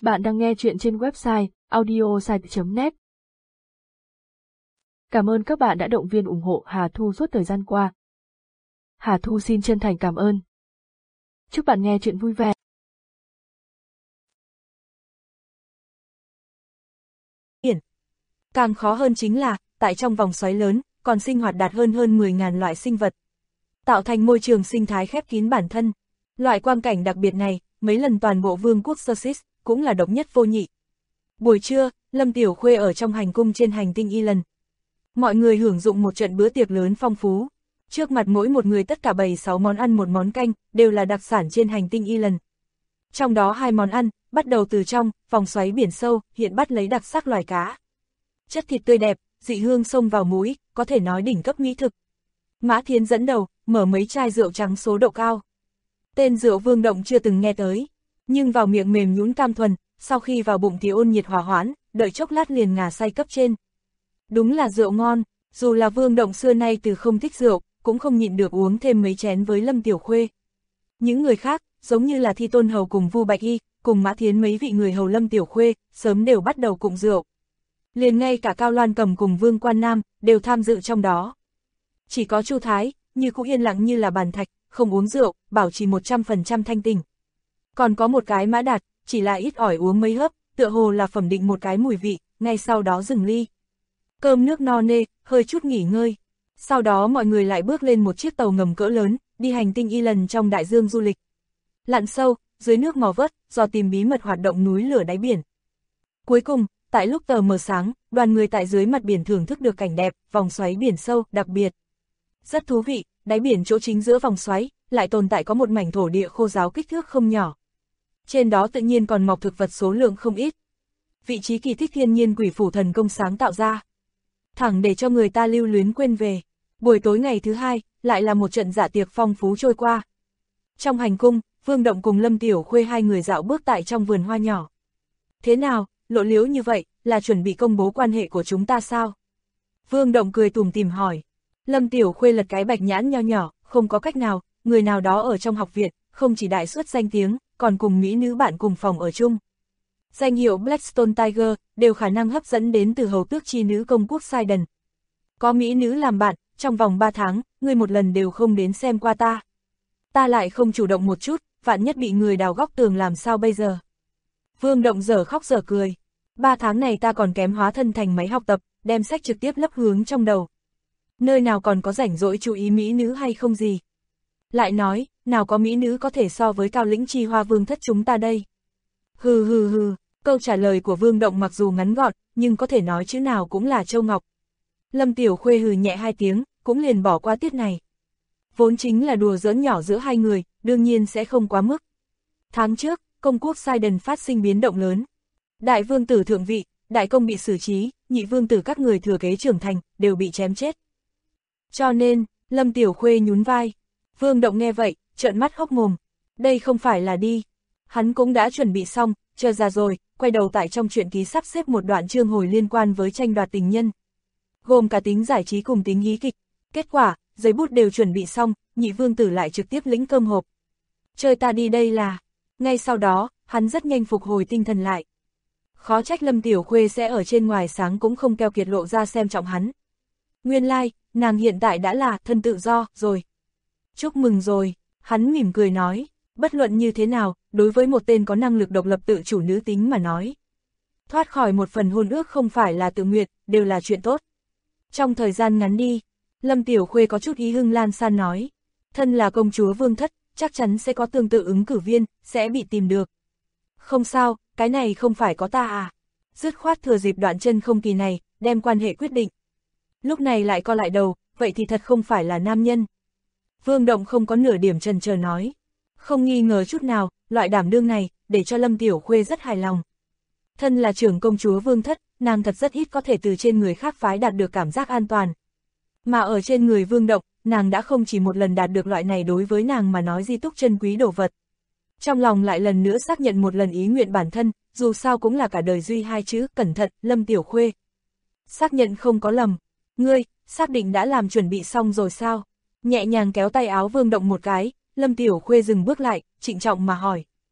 Bạn đang nghe chuyện trên website audiosite.net. Cảm ơn các bạn đã động viên ủng hộ Hà Thu suốt thời gian qua. Hà Thu xin chân thành cảm ơn. Chúc bạn nghe chuyện vui vẻ. Càng khó hơn chính là, tại trong vòng xoáy lớn, còn sinh hoạt đạt hơn 10.000 loại sinh vật, tạo thành môi trường sinh thái khép kín bản thân. Loại quang cảnh đặc biệt này, mấy lần toàn bộ vương quốc Sussex cũng là độc nhất vô nhị. Buổi trưa, Lâm Tiểu Khuê ở trong hành cung trên hành tinh Elan. Mọi người hưởng dụng một trận bữa tiệc lớn phong phú. Trước mặt mỗi một người tất cả bày 6 món ăn một món canh, đều là đặc sản trên hành tinh Elan. Trong đó 2 món ăn, bắt đầu từ trong vòng xoáy biển sâu, hiện bắt lấy đặc sắc loài cá. Chất thịt tươi đẹp, dị hương xông vào mũi, có thể nói đỉnh cấp mỹ thực. Mã Thiến dẫn đầu, mở mấy chai rượu trắng số độ cao. Tên rượu Vương Động chưa từng nghe tới, nhưng vào miệng mềm nhũn cam thuần, sau khi vào bụng thì ôn nhiệt hòa hoãn, đợi chốc lát liền ngà say cấp trên. Đúng là rượu ngon, dù là Vương Động xưa nay từ không thích rượu, cũng không nhịn được uống thêm mấy chén với Lâm Tiểu Khuê. Những người khác, giống như là Thi Tôn Hầu cùng Vu Bạch Y, cùng Mã Thiến mấy vị người hầu Lâm Tiểu Khuê, sớm đều bắt đầu cụng rượu. Liền ngay cả Cao Loan Cầm cùng Vương Quan Nam, đều tham dự trong đó. Chỉ có Chu Thái, như cũng yên lặng như là bàn thạch, không uống rượu, bảo trì 100% thanh tình. Còn có một cái Mã Đạt, chỉ là ít ỏi uống mấy hớp, tựa hồ là phẩm định một cái mùi vị, ngay sau đó dừng ly. Cơm nước no nê, hơi chút nghỉ ngơi. Sau đó mọi người lại bước lên một chiếc tàu ngầm cỡ lớn, đi hành tinh Elan trong đại dương du lịch. Lặn sâu, dưới nước mò vớt, dò tìm bí mật hoạt động núi lửa đáy biển. Cuối cùng, tại lúc tờ mờ sáng, đoàn người tại dưới mặt biển thưởng thức được cảnh đẹp, vòng xoáy biển sâu, đặc biệt. Rất thú vị, đáy biển chỗ chính giữa vòng xoáy, lại tồn tại có một mảnh thổ địa khô ráo kích thước không nhỏ. Trên đó tự nhiên còn mọc thực vật số lượng không ít. Vị trí kỳ tích thiên nhiên quỷ phủ thần công sáng tạo ra. Thẳng để cho người ta lưu luyến quên về. Buổi tối ngày thứ hai, lại là một trận dạ tiệc phong phú trôi qua. Trong hành cung, Vương Động cùng Lâm Tiểu Khuê hai người dạo bước tại trong vườn hoa nhỏ. Thế nào, lộ liễu như vậy, là chuẩn bị công bố quan hệ của chúng ta sao? Vương Động cười tủm tỉm hỏi. Lâm Tiểu Khuê lật cái bạch nhãn nho nhỏ, không có cách nào, người nào đó ở trong học viện, không chỉ đại xuất danh tiếng, còn cùng mỹ nữ bạn cùng phòng ở chung. Danh hiệu Blackstone Tiger, đều khả năng hấp dẫn đến từ hầu tước chi nữ công quốc Sidon. Có mỹ nữ làm bạn, trong vòng 3 tháng, người một lần đều không đến xem qua ta. Ta lại không chủ động một chút, vạn nhất bị người đào góc tường làm sao bây giờ? Vương Động dở khóc dở cười. 3 tháng này ta còn kém hóa thân thành máy học tập, đem sách trực tiếp lấp hướng trong đầu. Nơi nào còn có rảnh rỗi chú ý mỹ nữ hay không gì? Lại nói, nào có mỹ nữ có thể so với Cao Lĩnh Chi Hoa Vương thất chúng ta đây? Hừ hừ hừ, câu trả lời của Vương Động mặc dù ngắn gọn, nhưng có thể nói chữ nào cũng là châu ngọc. Lâm Tiểu Khuê hừ nhẹ 2 tiếng, cũng liền bỏ qua tiết này. Vốn chính là đùa giỡn nhỏ giữa hai người, đương nhiên sẽ không quá mức. Tháng trước, công quốc Sidon phát sinh biến động lớn. Đại vương tử thượng vị, đại công bị xử trí, nhị vương tử các người thừa kế trưởng thành, đều bị chém chết. Cho nên, Lâm Tiểu Khuê nhún vai. Vương Động nghe vậy, trợn mắt hốc mồm. Đây không phải là đi. Hắn cũng đã chuẩn bị xong, chờ ra rồi, quay đầu tại trong truyện ký sắp xếp một đoạn chương hồi liên quan với tranh đoạt tình nhân. Gồm cả tính giải trí cùng tính hí kịch. Kết quả, giấy bút đều chuẩn bị xong, nhị vương tử lại trực tiếp lĩnh cơm hộp. Chơi ta đi đây là. Ngay sau đó, hắn rất nhanh phục hồi tinh thần lại. Khó trách Lâm Tiểu Khuê sẽ ở trên ngoài sáng cũng không keo kiệt lộ ra xem trọng hắn. Nguyên lai, nàng hiện tại đã là thân tự do rồi. Chúc mừng rồi, hắn mỉm cười nói, bất luận như thế nào, đối với một tên có năng lực độc lập tự chủ nữ tính mà nói. Thoát khỏi một phần hôn ước không phải là tự nguyện, đều là chuyện tốt. Trong thời gian ngắn đi, Lâm Tiểu Khuê có chút ý hưng lan san nói, thân là công chúa vương thất, chắc chắn sẽ có tương tự ứng cử viên, sẽ bị tìm được. Không sao, cái này không phải có ta à. Dứt khoát thừa dịp đoạn chân không kỳ này, đem quan hệ quyết định. Lúc này lại co lại đầu, vậy thì thật không phải là nam nhân. Vương Động không có nửa điểm chần chờ nói. Không nghi ngờ chút nào, loại đảm đương này, để cho Lâm Tiểu Khuê rất hài lòng. Thân là trưởng công chúa vương thất, nàng thật rất ít có thể từ trên người khác phái đạt được cảm giác an toàn. Mà ở trên người Vương Động, nàng đã không chỉ một lần đạt được loại này đối với nàng mà nói di túc chân quý đồ vật. Trong lòng lại lần nữa xác nhận một lần ý nguyện bản thân, dù sao cũng là cả đời duy 2 chữ, cẩn thận, Lâm Tiểu Khuê. Xác nhận không có lầm. Ngươi, xác định đã làm chuẩn bị xong rồi sao? Nhẹ nhàng kéo tay áo Vương Động một cái, Lâm Tiểu Khuê dừng bước lại, trịnh trọng mà hỏi.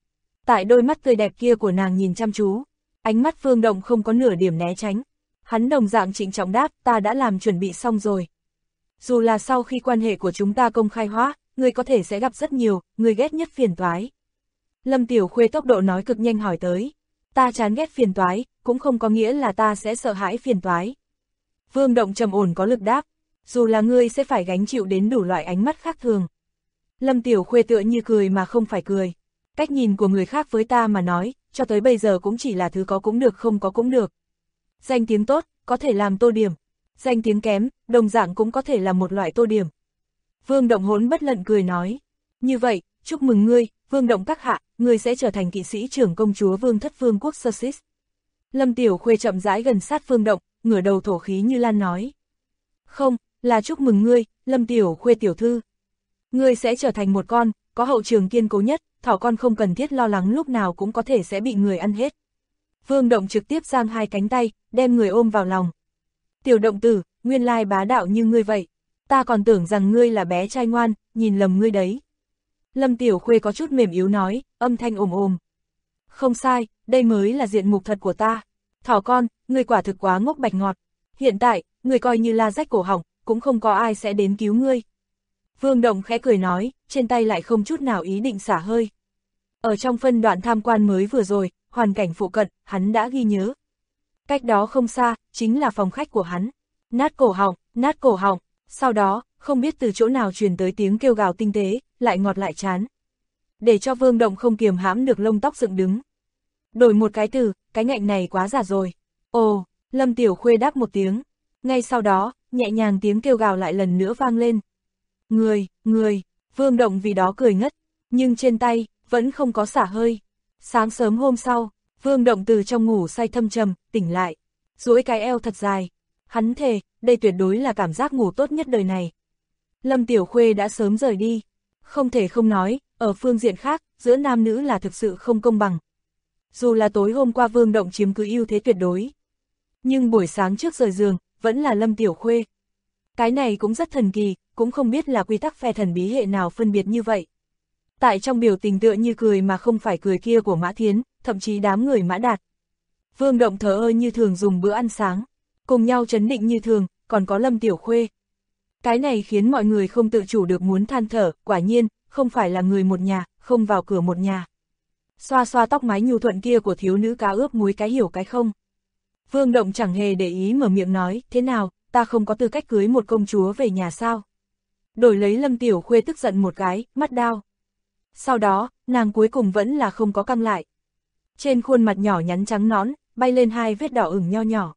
Tại đôi mắt tươi đẹp kia của nàng nhìn chăm chú, ánh mắt Vương Động không có nửa điểm né tránh. Hắn đồng dạng trịnh trọng đáp, ta đã làm chuẩn bị xong rồi. Dù là sau khi quan hệ của chúng ta công khai hóa, ngươi có thể sẽ gặp rất nhiều, ngươi ghét nhất phiền toái. Lâm Tiểu Khuê tốc độ nói cực nhanh hỏi tới. Ta chán ghét phiền toái, cũng không có nghĩa là ta sẽ sợ hãi phiền toái. Vương Động trầm ổn có lực đáp, dù là ngươi sẽ phải gánh chịu đến đủ loại ánh mắt khác thường. Lâm Tiểu Khuê tựa như cười mà không phải cười. Cách nhìn của người khác với ta mà nói, cho tới bây giờ cũng chỉ là thứ có cũng được không có cũng được. Danh tiếng tốt, có thể làm tô điểm. Danh tiếng kém, đồng dạng cũng có thể là một loại tô điểm. Vương Động hỗn bất lận cười nói. Như vậy, chúc mừng ngươi, Vương Động các hạ, ngươi sẽ trở thành kỵ sĩ trưởng công chúa Vương thất vương quốc Sussex. Lâm Tiểu Khuê chậm rãi gần sát Vương Động, ngửa đầu thổ khí như lan nói. Không, là chúc mừng ngươi, Lâm Tiểu Khuê tiểu thư. Ngươi sẽ trở thành một con, có hậu trường kiên cố nhất, thỏ con không cần thiết lo lắng lúc nào cũng có thể sẽ bị người ăn hết. Vương Động trực tiếp giang hai cánh tay, đem người ôm vào lòng. Tiểu động tử, nguyên lai bá đạo như ngươi vậy. Ta còn tưởng rằng ngươi là bé trai ngoan, nhìn lầm ngươi đấy. Lâm Tiểu Khuê có chút mềm yếu nói, âm thanh ồm ồm. Không sai, đây mới là diện mục thật của ta. Thỏ con, ngươi quả thực quá ngốc bạch ngọt. Hiện tại, ngươi coi như la rách cổ họng, cũng không có ai sẽ đến cứu ngươi. Vương Động khẽ cười nói, trên tay lại không chút nào ý định xả hơi. Ở trong phân đoạn tham quan mới vừa rồi, hoàn cảnh phụ cận, hắn đã ghi nhớ. Cách đó không xa, chính là phòng khách của hắn. Nát cổ họng, nát cổ họng. Sau đó, không biết từ chỗ nào truyền tới tiếng kêu gào tinh tế, lại ngọt lại chán. Để cho Vương Động không kiềm hãm được lông tóc dựng đứng. Đổi một cái từ, cái ngạnh này quá giả rồi. Ồ, Lâm Tiểu Khuê đáp một tiếng. Ngay sau đó, nhẹ nhàng tiếng kêu gào lại lần nữa vang lên. Người, Vương Động vì đó cười ngất, nhưng trên tay, vẫn không có xả hơi. Sáng sớm hôm sau, Vương Động từ trong ngủ say thâm trầm, tỉnh lại, duỗi cái eo thật dài. Hắn thề, đây tuyệt đối là cảm giác ngủ tốt nhất đời này. Lâm Tiểu Khuê đã sớm rời đi. Không thể không nói, ở phương diện khác, giữa nam nữ là thực sự không công bằng. Dù là tối hôm qua Vương Động chiếm cứ ưu thế tuyệt đối, nhưng buổi sáng trước rời giường, vẫn là Lâm Tiểu Khuê. Cái này cũng rất thần kỳ, cũng không biết là quy tắc phe thần bí hệ nào phân biệt như vậy. Tại trong biểu tình tựa như cười mà không phải cười kia của Mã Thiến, thậm chí đám người Mã Đạt. Vương Động thờ ơ như thường dùng bữa ăn sáng, cùng nhau trấn định như thường, còn có Lâm Tiểu Khuê. Cái này khiến mọi người không tự chủ được muốn than thở, quả nhiên, không phải là người một nhà, không vào cửa một nhà. Xoa xoa tóc mái nhu thuận kia của thiếu nữ cá ướp muối cái hiểu cái không. Vương Động chẳng hề để ý mở miệng nói, thế nào, ta không có tư cách cưới một công chúa về nhà sao? Đổi lấy Lâm Tiểu Khuê tức giận một cái, mắt đao. Sau đó, nàng cuối cùng vẫn là không có căng lại. Trên khuôn mặt nhỏ nhắn trắng nõn, bay lên hai vết đỏ ửng nho nhỏ.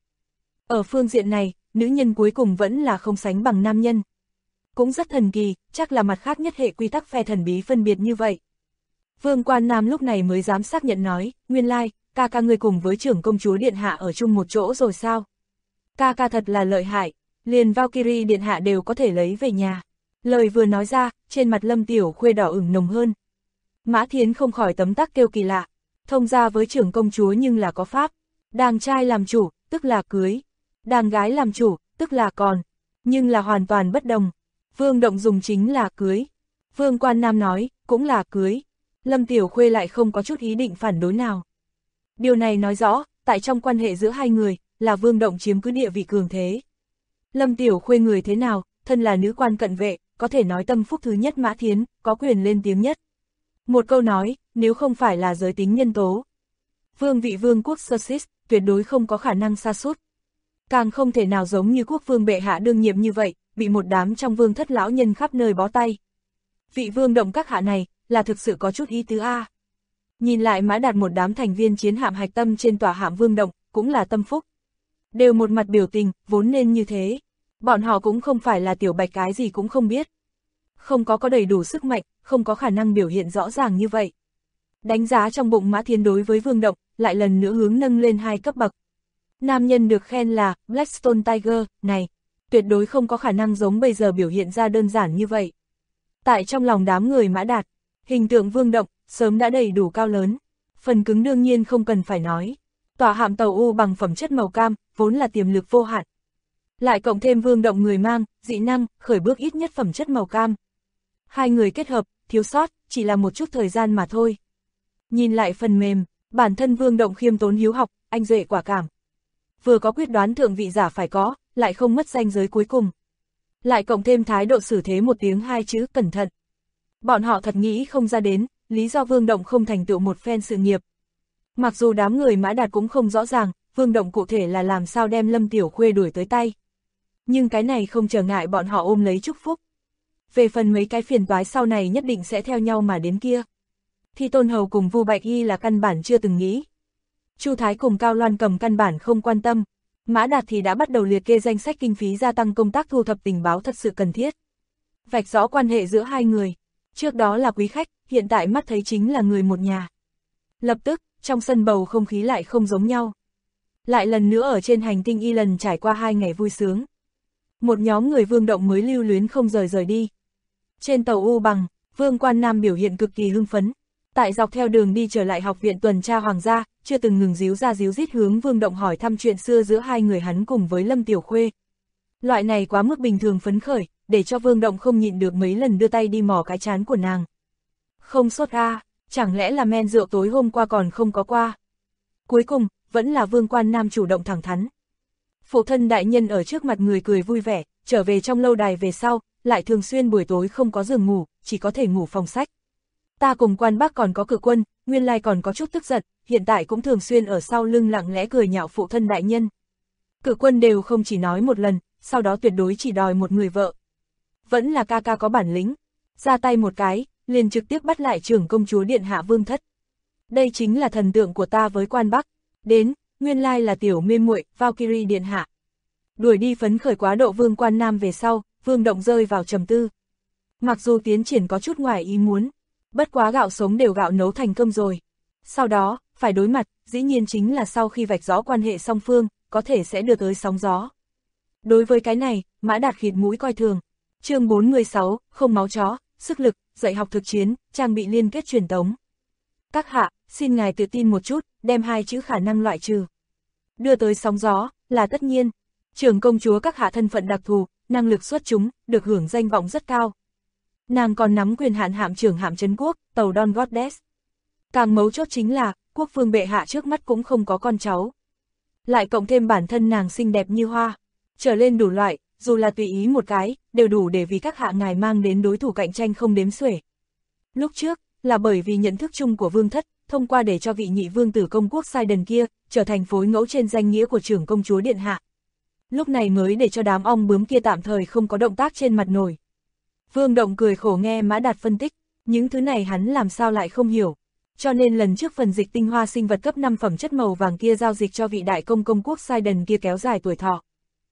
Ở phương diện này, nữ nhân cuối cùng vẫn là không sánh bằng nam nhân. Cũng rất thần kỳ, chắc là mặt khác nhất hệ quy tắc phe thần bí phân biệt như vậy. Vương Quan Nam lúc này mới dám xác nhận nói, nguyên lai, ca ca ngươi cùng với trưởng công chúa điện hạ ở chung một chỗ rồi sao? Ca ca thật là lợi hại, liền Valkyrie điện hạ đều có thể lấy về nhà. Lời vừa nói ra, trên mặt Lâm Tiểu Khuê đỏ ửng nồng hơn. Mã Thiến không khỏi tấm tắc kêu kỳ lạ, thông ra với trưởng công chúa nhưng là có pháp. Đàng trai làm chủ, tức là cưới. Đàng gái làm chủ, tức là còn. Nhưng là hoàn toàn bất đồng. Vương Động dùng chính là cưới. Vương Quan Nam nói, cũng là cưới. Lâm Tiểu Khuê lại không có chút ý định phản đối nào. Điều này nói rõ, tại trong quan hệ giữa hai người, là Vương Động chiếm cứ địa vị cường thế. Lâm Tiểu Khuê người thế nào, thân là nữ quan cận vệ, có thể nói tâm phúc thứ nhất Mã Thiến, có quyền lên tiếng nhất. Một câu nói, nếu không phải là giới tính nhân tố, vương vị vương quốc Sussex tuyệt đối không có khả năng sa sút. Càng không thể nào giống như quốc vương bệ hạ đương nhiệm như vậy, bị một đám trong vương thất lão nhân khắp nơi bó tay. Vị Vương Động các hạ này, là thực sự có chút ý tứ a. Nhìn lại Mã Đạt một đám thành viên chiến hạm hạch tâm trên tòa hạm Vương Động, cũng là tâm phúc. Đều một mặt biểu tình, vốn nên như thế. Bọn họ cũng không phải là tiểu bạch cái gì cũng không biết. Không có đầy đủ sức mạnh, không có khả năng biểu hiện rõ ràng như vậy. Đánh giá trong bụng Mã Thiến đối với Vương Động, lại lần nữa hướng nâng lên 2 cấp bậc. Nam nhân được khen là Blackstone Tiger, này, tuyệt đối không có khả năng giống bây giờ biểu hiện ra đơn giản như vậy. Tại trong lòng đám người Mã Đạt, hình tượng Vương Động, sớm đã đầy đủ cao lớn. Phần cứng đương nhiên không cần phải nói. Tòa hạm tàu U bằng phẩm chất màu cam, vốn là tiềm lực vô hạn. Lại cộng thêm Vương Động người mang, dị năng, khởi bước ít nhất phẩm chất màu cam. Hai người kết hợp, thiếu sót, chỉ là một chút thời gian mà thôi. Nhìn lại phần mềm, bản thân Vương Động khiêm tốn hiếu học, anh duệ quả cảm. Vừa có quyết đoán thượng vị giả phải có, lại không mất ranh giới cuối cùng. Lại cộng thêm thái độ xử thế một tiếng hai chữ cẩn thận. Bọn họ thật nghĩ không ra đến, lý do Vương Động không thành tựu một phen sự nghiệp. Mặc dù đám người Mã Đạt cũng không rõ ràng, Vương Động cụ thể là làm sao đem Lâm Tiểu Khuê đuổi tới tay. Nhưng cái này không trở ngại bọn họ ôm lấy chúc phúc. Về phần mấy cái phiền toái sau này nhất định sẽ theo nhau mà đến kia. Thì Tôn Hầu cùng Vu Bạch Y là căn bản chưa từng nghĩ. Chu Thái cùng Cao Loan Cầm căn bản không quan tâm. Mã Đạt thì đã bắt đầu liệt kê danh sách kinh phí gia tăng công tác thu thập tình báo thật sự cần thiết. Vạch rõ quan hệ giữa hai người. Trước đó là quý khách, hiện tại mắt thấy chính là người một nhà. Lập tức, trong sân bầu không khí lại không giống nhau. Lại lần nữa ở trên hành tinh Y lần trải qua 2 ngày vui sướng. Một nhóm người Vương Động mới lưu luyến không rời đi. Trên tàu U Bằng, Vương Quan Nam biểu hiện cực kỳ hưng phấn. Tại dọc theo đường đi trở lại học viện tuần tra hoàng gia, chưa từng ngừng díu ra díu dít hướng Vương Động hỏi thăm chuyện xưa giữa hai người hắn cùng với Lâm Tiểu Khuê. Loại này quá mức bình thường phấn khởi, để cho Vương Động không nhịn được mấy lần đưa tay đi mò cái trán của nàng. Không sốt chẳng lẽ là men rượu tối hôm qua còn không có qua. Cuối cùng, vẫn là Vương Quan Nam chủ động thẳng thắn. Phụ thân đại nhân ở trước mặt người cười vui vẻ, trở về trong lâu đài về sau, lại thường xuyên buổi tối không có giường ngủ, chỉ có thể ngủ phòng sách. Ta cùng Quan Bác còn có Cử Quân, nguyên lai còn có chút tức giận, hiện tại cũng thường xuyên ở sau lưng lặng lẽ cười nhạo phụ thân đại nhân. Cử Quân đều không chỉ nói một lần, sau đó tuyệt đối chỉ đòi một người vợ. Vẫn là ca ca có bản lĩnh, ra tay một cái, liền trực tiếp bắt lại trưởng công chúa điện hạ Vương Thất. Đây chính là thần tượng của ta với Quan Bắc. Đến, nguyên lai là tiểu mê muội Valkyrie điện hạ. Đuổi đi phấn khởi quá độ Vương Quan Nam về sau, Vương Động rơi vào trầm tư. Mặc dù tiến triển có chút ngoài ý muốn, bất quá gạo sống đều gạo nấu thành cơm rồi. Sau đó, phải đối mặt, dĩ nhiên chính là sau khi vạch rõ quan hệ song phương, có thể sẽ đưa tới sóng gió. Đối với cái này, Mã Đạt khịt mũi coi thường. Chương 46, không máu chó, sức lực, dạy học thực chiến, trang bị liên kết truyền tống. Các hạ, xin ngài tự tin một chút, đem 2 chữ khả năng loại trừ. Đưa tới sóng gió, là tất nhiên. Trưởng công chúa các hạ thân phận đặc thù, năng lực xuất chúng, được hưởng danh vọng rất cao. Nàng còn nắm quyền hạn hạm trưởng hạm trấn quốc, tàu Don Goddess. Càng mấu chốt chính là, quốc vương bệ hạ trước mắt cũng không có con cháu. Lại cộng thêm bản thân nàng xinh đẹp như hoa. Trở lên đủ loại, dù là tùy ý một cái, đều đủ để vì các hạ ngài mang đến đối thủ cạnh tranh không đếm xuể. Lúc trước, là bởi vì nhận thức chung của Vương Thất, thông qua để cho vị nhị vương tử công quốc Sidon kia, trở thành phối ngẫu trên danh nghĩa của trưởng công chúa điện hạ. Lúc này mới để cho đám ong bướm kia tạm thời không có động tác trên mặt nổi. Vương Động cười khổ nghe Mã Đạt phân tích, những thứ này hắn làm sao lại không hiểu. Cho nên lần trước phần dịch tinh hoa sinh vật cấp 5 phẩm chất màu vàng kia giao dịch cho vị đại công công quốc Sidon kia kéo dài tuổi thọ.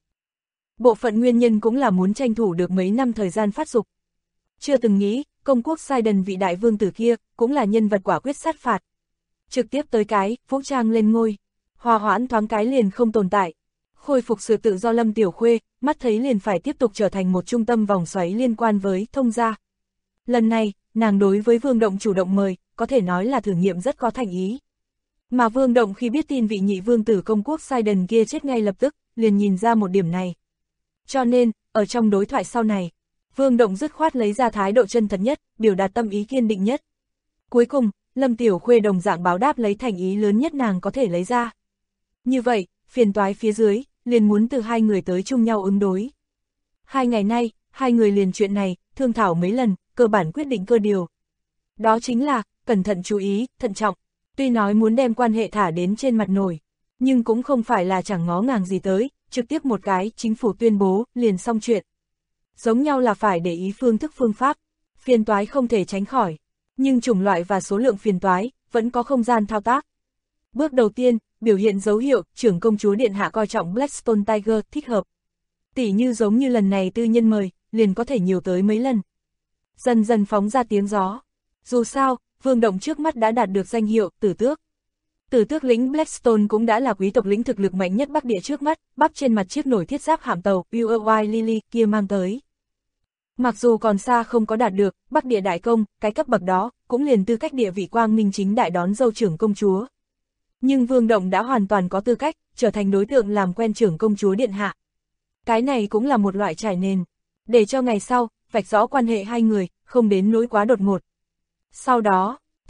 Bộ phận nguyên nhân cũng là muốn tranh thủ được mấy năm thời gian phát dục. Chưa từng nghĩ, công quốc Sidon vị đại vương tử kia, cũng là nhân vật quả quyết sát phạt. Trực tiếp tới cái, vũ trang lên ngôi, hòa hoãn thoáng cái liền không tồn tại. Khôi phục sự tự do Lâm Tiểu Khuê, mắt thấy liền phải tiếp tục trở thành một trung tâm vòng xoáy liên quan với thông gia. Lần này, nàng đối với Vương Động chủ động mời, có thể nói là thử nghiệm rất có thành ý. Mà Vương Động khi biết tin vị nhị vương tử công quốc Sidon kia chết ngay lập tức, liền nhìn ra một điểm này. Cho nên, ở trong đối thoại sau này, Vương Động dứt khoát lấy ra thái độ chân thật nhất, biểu đạt tâm ý kiên định nhất. Cuối cùng, Lâm Tiểu Khuê đồng dạng báo đáp lấy thành ý lớn nhất nàng có thể lấy ra. Như vậy, phiền toái phía dưới, liền muốn từ hai người tới chung nhau ứng đối. 2 ngày nay, hai người liền chuyện này, thương thảo mấy lần, cơ bản quyết định cơ điều. Đó chính là, cẩn thận chú ý, thận trọng. Tuy nói muốn đem quan hệ thả đến trên mặt nổi, nhưng cũng không phải là chẳng ngó ngàng gì tới, trực tiếp một cái, chính phủ tuyên bố, liền xong chuyện. Giống nhau là phải để ý phương thức phương pháp, phiền toái không thể tránh khỏi, nhưng chủng loại và số lượng phiền toái, vẫn có không gian thao tác. Bước đầu tiên, biểu hiện dấu hiệu, trưởng công chúa điện hạ coi trọng Blackstone Tiger thích hợp. Tỉ như giống như lần này tư nhân mời, liền có thể nhiều tới mấy lần. Dần dần phóng ra tiếng gió. Dù sao, Vương Động trước mắt đã đạt được danh hiệu Tử Tước. Tử Tước lĩnh Blackstone cũng đã là quý tộc lĩnh thực lực mạnh nhất Bắc Địa trước mắt, bắp trên mặt chiếc nổi thiết giáp hạm tàu Uy Lily kia mang tới. Mặc dù còn xa không có đạt được, Bắc Địa đại công, cái cấp bậc đó, cũng liền tư cách địa vị quang minh chính đại đón dâu trưởng công chúa. Nhưng Vương Động đã hoàn toàn có tư cách, trở thành đối tượng làm quen trưởng công chúa điện hạ. Cái này cũng là một loại trải nền, để cho ngày sau, vạch rõ quan hệ hai người, không đến nỗi quá đột ngột. Sau đó,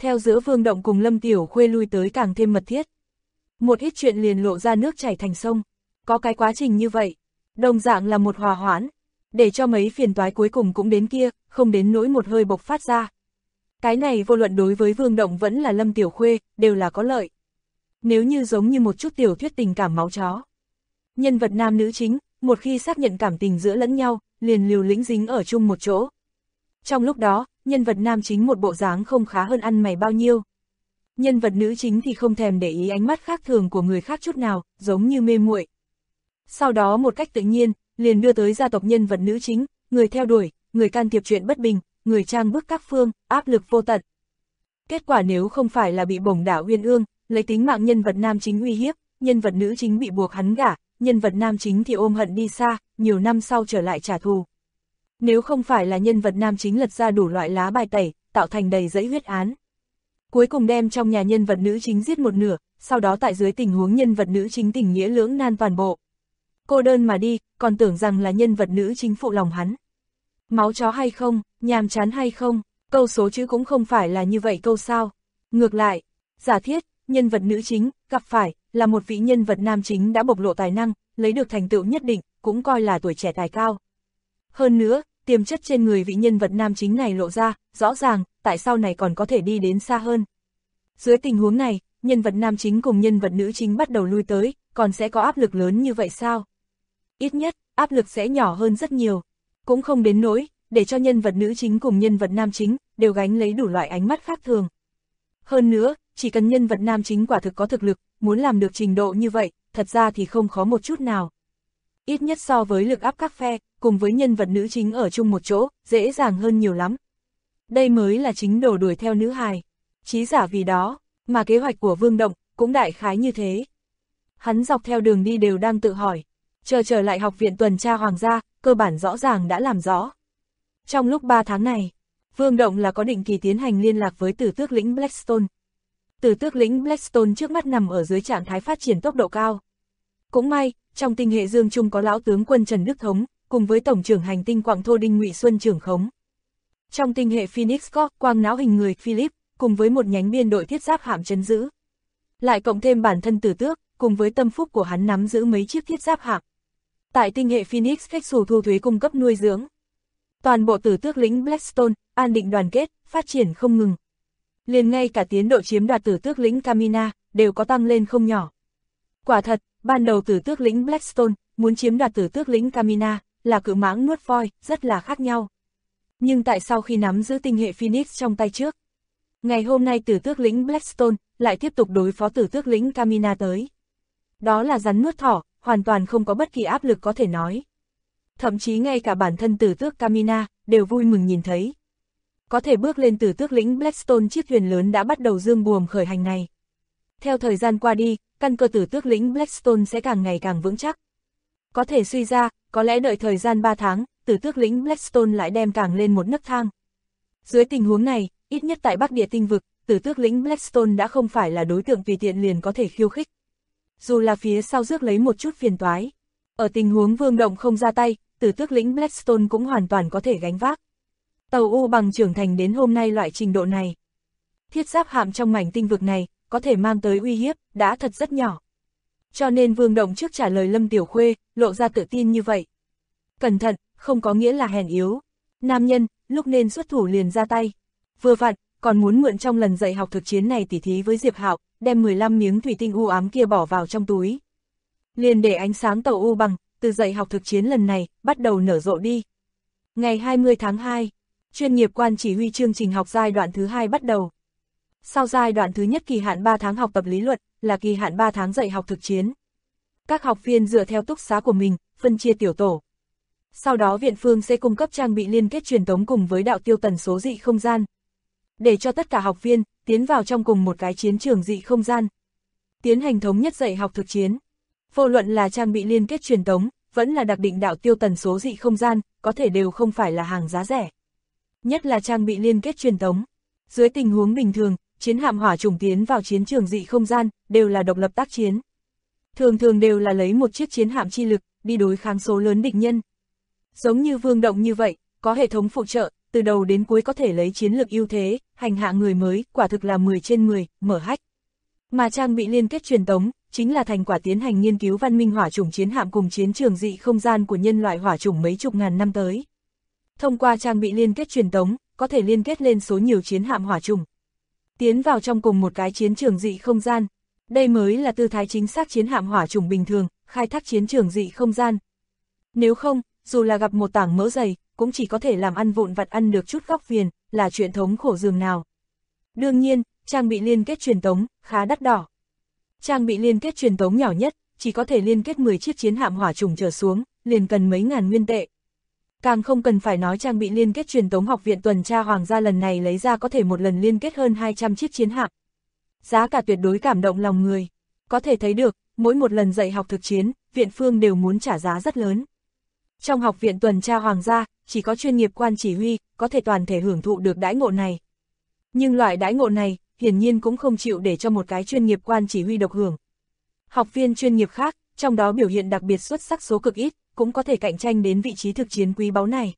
Theo giữa Vương Động cùng Lâm Tiểu Khuê lui tới càng thêm mật thiết. Một ít chuyện liền lộ ra nước chảy thành sông. Có cái quá trình như vậy, đồng dạng là một hòa hoãn, để cho mấy phiền toái cuối cùng cũng đến kia, không đến nỗi một hơi bộc phát ra. Cái này vô luận đối với Vương Động vẫn là Lâm Tiểu Khuê, đều là có lợi. Nếu như giống như một chút tiểu thuyết tình cảm máu chó. Nhân vật nam nữ chính, một khi xác nhận cảm tình giữa lẫn nhau, liền liều lĩnh dính ở chung một chỗ. Trong lúc đó, nhân vật nam chính một bộ dáng không khá hơn ăn mày bao nhiêu. Nhân vật nữ chính thì không thèm để ý ánh mắt khác thường của người khác chút nào, giống như mê muội. Sau đó một cách tự nhiên, liền đưa tới gia tộc nhân vật nữ chính, người theo đuổi, người can thiệp chuyện bất bình, người trang bức các phương, áp lực vô tận. Kết quả nếu không phải là bị bổng đảo uyên ương, lấy tính mạng nhân vật nam chính uy hiếp, nhân vật nữ chính bị buộc hắn gả, nhân vật nam chính thì ôm hận đi xa, nhiều năm sau trở lại trả thù. Nếu không phải là nhân vật nam chính lật ra đủ loại lá bài tẩy, tạo thành đầy dẫy huyết án. Cuối cùng đem trong nhà nhân vật nữ chính giết một nửa, sau đó tại dưới tình huống nhân vật nữ chính tình nghĩa lưỡng nan toàn bộ. Cô đơn mà đi, còn tưởng rằng là nhân vật nữ chính phụ lòng hắn. Máu chó hay không, nhàm chán hay không, câu số chữ cũng không phải là như vậy câu sao. Ngược lại, giả thiết, nhân vật nữ chính, gặp phải, là một vị nhân vật nam chính đã bộc lộ tài năng, lấy được thành tựu nhất định, cũng coi là tuổi trẻ tài cao. Hơn nữa, tiềm chất trên người vị nhân vật nam chính này lộ ra, rõ ràng, tại sau này còn có thể đi đến xa hơn. Dưới tình huống này, nhân vật nam chính cùng nhân vật nữ chính bắt đầu lui tới, còn sẽ có áp lực lớn như vậy sao? Ít nhất, áp lực sẽ nhỏ hơn rất nhiều. Cũng không đến nỗi, để cho nhân vật nữ chính cùng nhân vật nam chính, đều gánh lấy đủ loại ánh mắt khác thường. Hơn nữa, chỉ cần nhân vật nam chính quả thực có thực lực, muốn làm được trình độ như vậy, thật ra thì không khó một chút nào. Ít nhất so với lực áp các phe, cùng với nhân vật nữ chính ở chung một chỗ, dễ dàng hơn nhiều lắm. Đây mới là chính đồ đuổi theo nữ hài. Chí giả vì đó, mà kế hoạch của Vương Động, cũng đại khái như thế. Hắn dọc theo đường đi đều đang tự hỏi, trở lại học viện tuần tra hoàng gia, cơ bản rõ ràng đã làm rõ. Trong lúc 3 tháng này, Vương Động là có định kỳ tiến hành liên lạc với tử tước lĩnh Blackstone. Tử tước lĩnh Blackstone trước mắt nằm ở dưới trạng thái phát triển tốc độ cao. Cũng may, trong tinh hệ Dương Trung có lão tướng quân Trần Đức Thống, cùng với tổng trưởng hành tinh Quảng Thô Đinh Ngụy Xuân trưởng khống. Trong tinh hệ Phoenix có quang não hình người Philip, cùng với một nhánh biên đội thiết giáp hạm trấn giữ. Lại cộng thêm bản thân tử tước, cùng với tâm phúc của hắn nắm giữ mấy chiếc thiết giáp hạm. Tại tinh hệ Phoenix khách sủ thu thuế cung cấp nuôi dưỡng. Toàn bộ tử tước lĩnh Blackstone, an định đoàn kết, phát triển không ngừng. Liền ngay cả tiến độ chiếm đoạt tử tước lĩnh Camina, đều có tăng lên không nhỏ. Quả thật, ban đầu tử tước lĩnh Blackstone, muốn chiếm đoạt tử tước lĩnh Camina, là cự mãng nuốt voi, rất là khác nhau. Nhưng tại sau khi nắm giữ tinh hệ Phoenix trong tay trước, ngày hôm nay tử tước lĩnh Blackstone, lại tiếp tục đối phó tử tước lĩnh Camina tới. Đó là rắn nuốt thỏ, hoàn toàn không có bất kỳ áp lực có thể nói. Thậm chí ngay cả bản thân tử tước Camina, đều vui mừng nhìn thấy. Có thể bước lên tử tước lĩnh Blackstone chiếc thuyền lớn đã bắt đầu dương buồm khởi hành này. Theo thời gian qua đi, căn cơ tử tước lĩnh Blackstone sẽ càng ngày càng vững chắc. Có thể suy ra, có lẽ đợi thời gian 3 tháng, tử tước lĩnh Blackstone lại đem càng lên một nấc thang. Dưới tình huống này, ít nhất tại Bắc Địa tinh vực, tử tước lĩnh Blackstone đã không phải là đối tượng tùy tiện liền có thể khiêu khích. Dù là phía sau rước lấy một chút phiền toái. Ở tình huống Vương Động không ra tay, tử tước lĩnh Blackstone cũng hoàn toàn có thể gánh vác. Tàu U bằng trưởng thành đến hôm nay loại trình độ này. Thiết giáp hạm trong mảnh tinh vực này, có thể mang tới uy hiếp, đã thật rất nhỏ. Cho nên Vương Động trước trả lời Lâm Tiểu Khuê, lộ ra tự tin như vậy. Cẩn thận, không có nghĩa là hèn yếu. Nam nhân, lúc nên xuất thủ liền ra tay. Vừa vặn, còn muốn mượn trong lần dạy học thực chiến này tỉ thí với Diệp Hạo, đem 15 miếng thủy tinh u ám kia bỏ vào trong túi. Liền để ánh sáng tàu U bằng, từ dạy học thực chiến lần này, bắt đầu nở rộ đi. Ngày 20 tháng 2, chuyên nghiệp quan chỉ huy chương trình học giai đoạn thứ 2 bắt đầu. Sau giai đoạn thứ nhất kỳ hạn 3 tháng học tập lý luận, là kỳ hạn 3 tháng dạy học thực chiến. Các học viên dựa theo túc xá của mình, phân chia tiểu tổ. Sau đó viện phương sẽ cung cấp trang bị liên kết truyền tống cùng với đạo tiêu tần số dị không gian. Để cho tất cả học viên, tiến vào trong cùng một cái chiến trường dị không gian. Tiến hành thống nhất dạy học thực chiến. Vô luận là trang bị liên kết truyền tống, vẫn là đặc định đạo tiêu tần số dị không gian, có thể đều không phải là hàng giá rẻ. Nhất là trang bị liên kết truyền tống. Dưới tình huống bình thường, chiến hạm hỏa chủng tiến vào chiến trường dị không gian, đều là độc lập tác chiến. Thường thường đều là lấy một chiếc chiến hạm chi lực, đi đối kháng số lớn địch nhân. Giống như Vương Động như vậy, có hệ thống phụ trợ, từ đầu đến cuối có thể lấy chiến lược ưu thế, hành hạ người mới, quả thực là 10 trên 10, mở hách. Mà trang bị liên kết truyền tống, chính là thành quả tiến hành nghiên cứu văn minh hỏa chủng chiến hạm cùng chiến trường dị không gian của nhân loại hỏa chủng mấy chục ngàn năm tới. Thông qua trang bị liên kết truyền tống, có thể liên kết lên số nhiều chiến hạm hỏa chủng, tiến vào trong cùng một cái chiến trường dị không gian. Đây mới là tư thái chính xác chiến hạm hỏa chủng bình thường, khai thác chiến trường dị không gian. Nếu không, dù là gặp một tảng mỡ dày, cũng chỉ có thể làm ăn vụn vặt ăn được chút góc viền, là chuyện thống khổ giường nào. Đương nhiên, trang bị liên kết truyền tống, khá đắt đỏ. Trang bị liên kết truyền tống nhỏ nhất, chỉ có thể liên kết 10 chiếc chiến hạm hỏa chủng trở xuống, liền cần mấy ngàn nguyên tệ. Càng không cần phải nói trang bị liên kết truyền tống học viện tuần tra hoàng gia lần này lấy ra có thể một lần liên kết hơn 200 chiếc chiến hạm. Giá cả tuyệt đối cảm động lòng người. Có thể thấy được, mỗi một lần dạy học thực chiến, viện phương đều muốn trả giá rất lớn. Trong học viện tuần tra hoàng gia, chỉ có chuyên nghiệp quan chỉ huy, có thể toàn thể hưởng thụ được đãi ngộ này. Nhưng loại đãi ngộ này, hiển nhiên cũng không chịu để cho một cái chuyên nghiệp quan chỉ huy độc hưởng. Học viên chuyên nghiệp khác, trong đó biểu hiện đặc biệt xuất sắc số cực ít, cũng có thể cạnh tranh đến vị trí thực chiến quý báu này.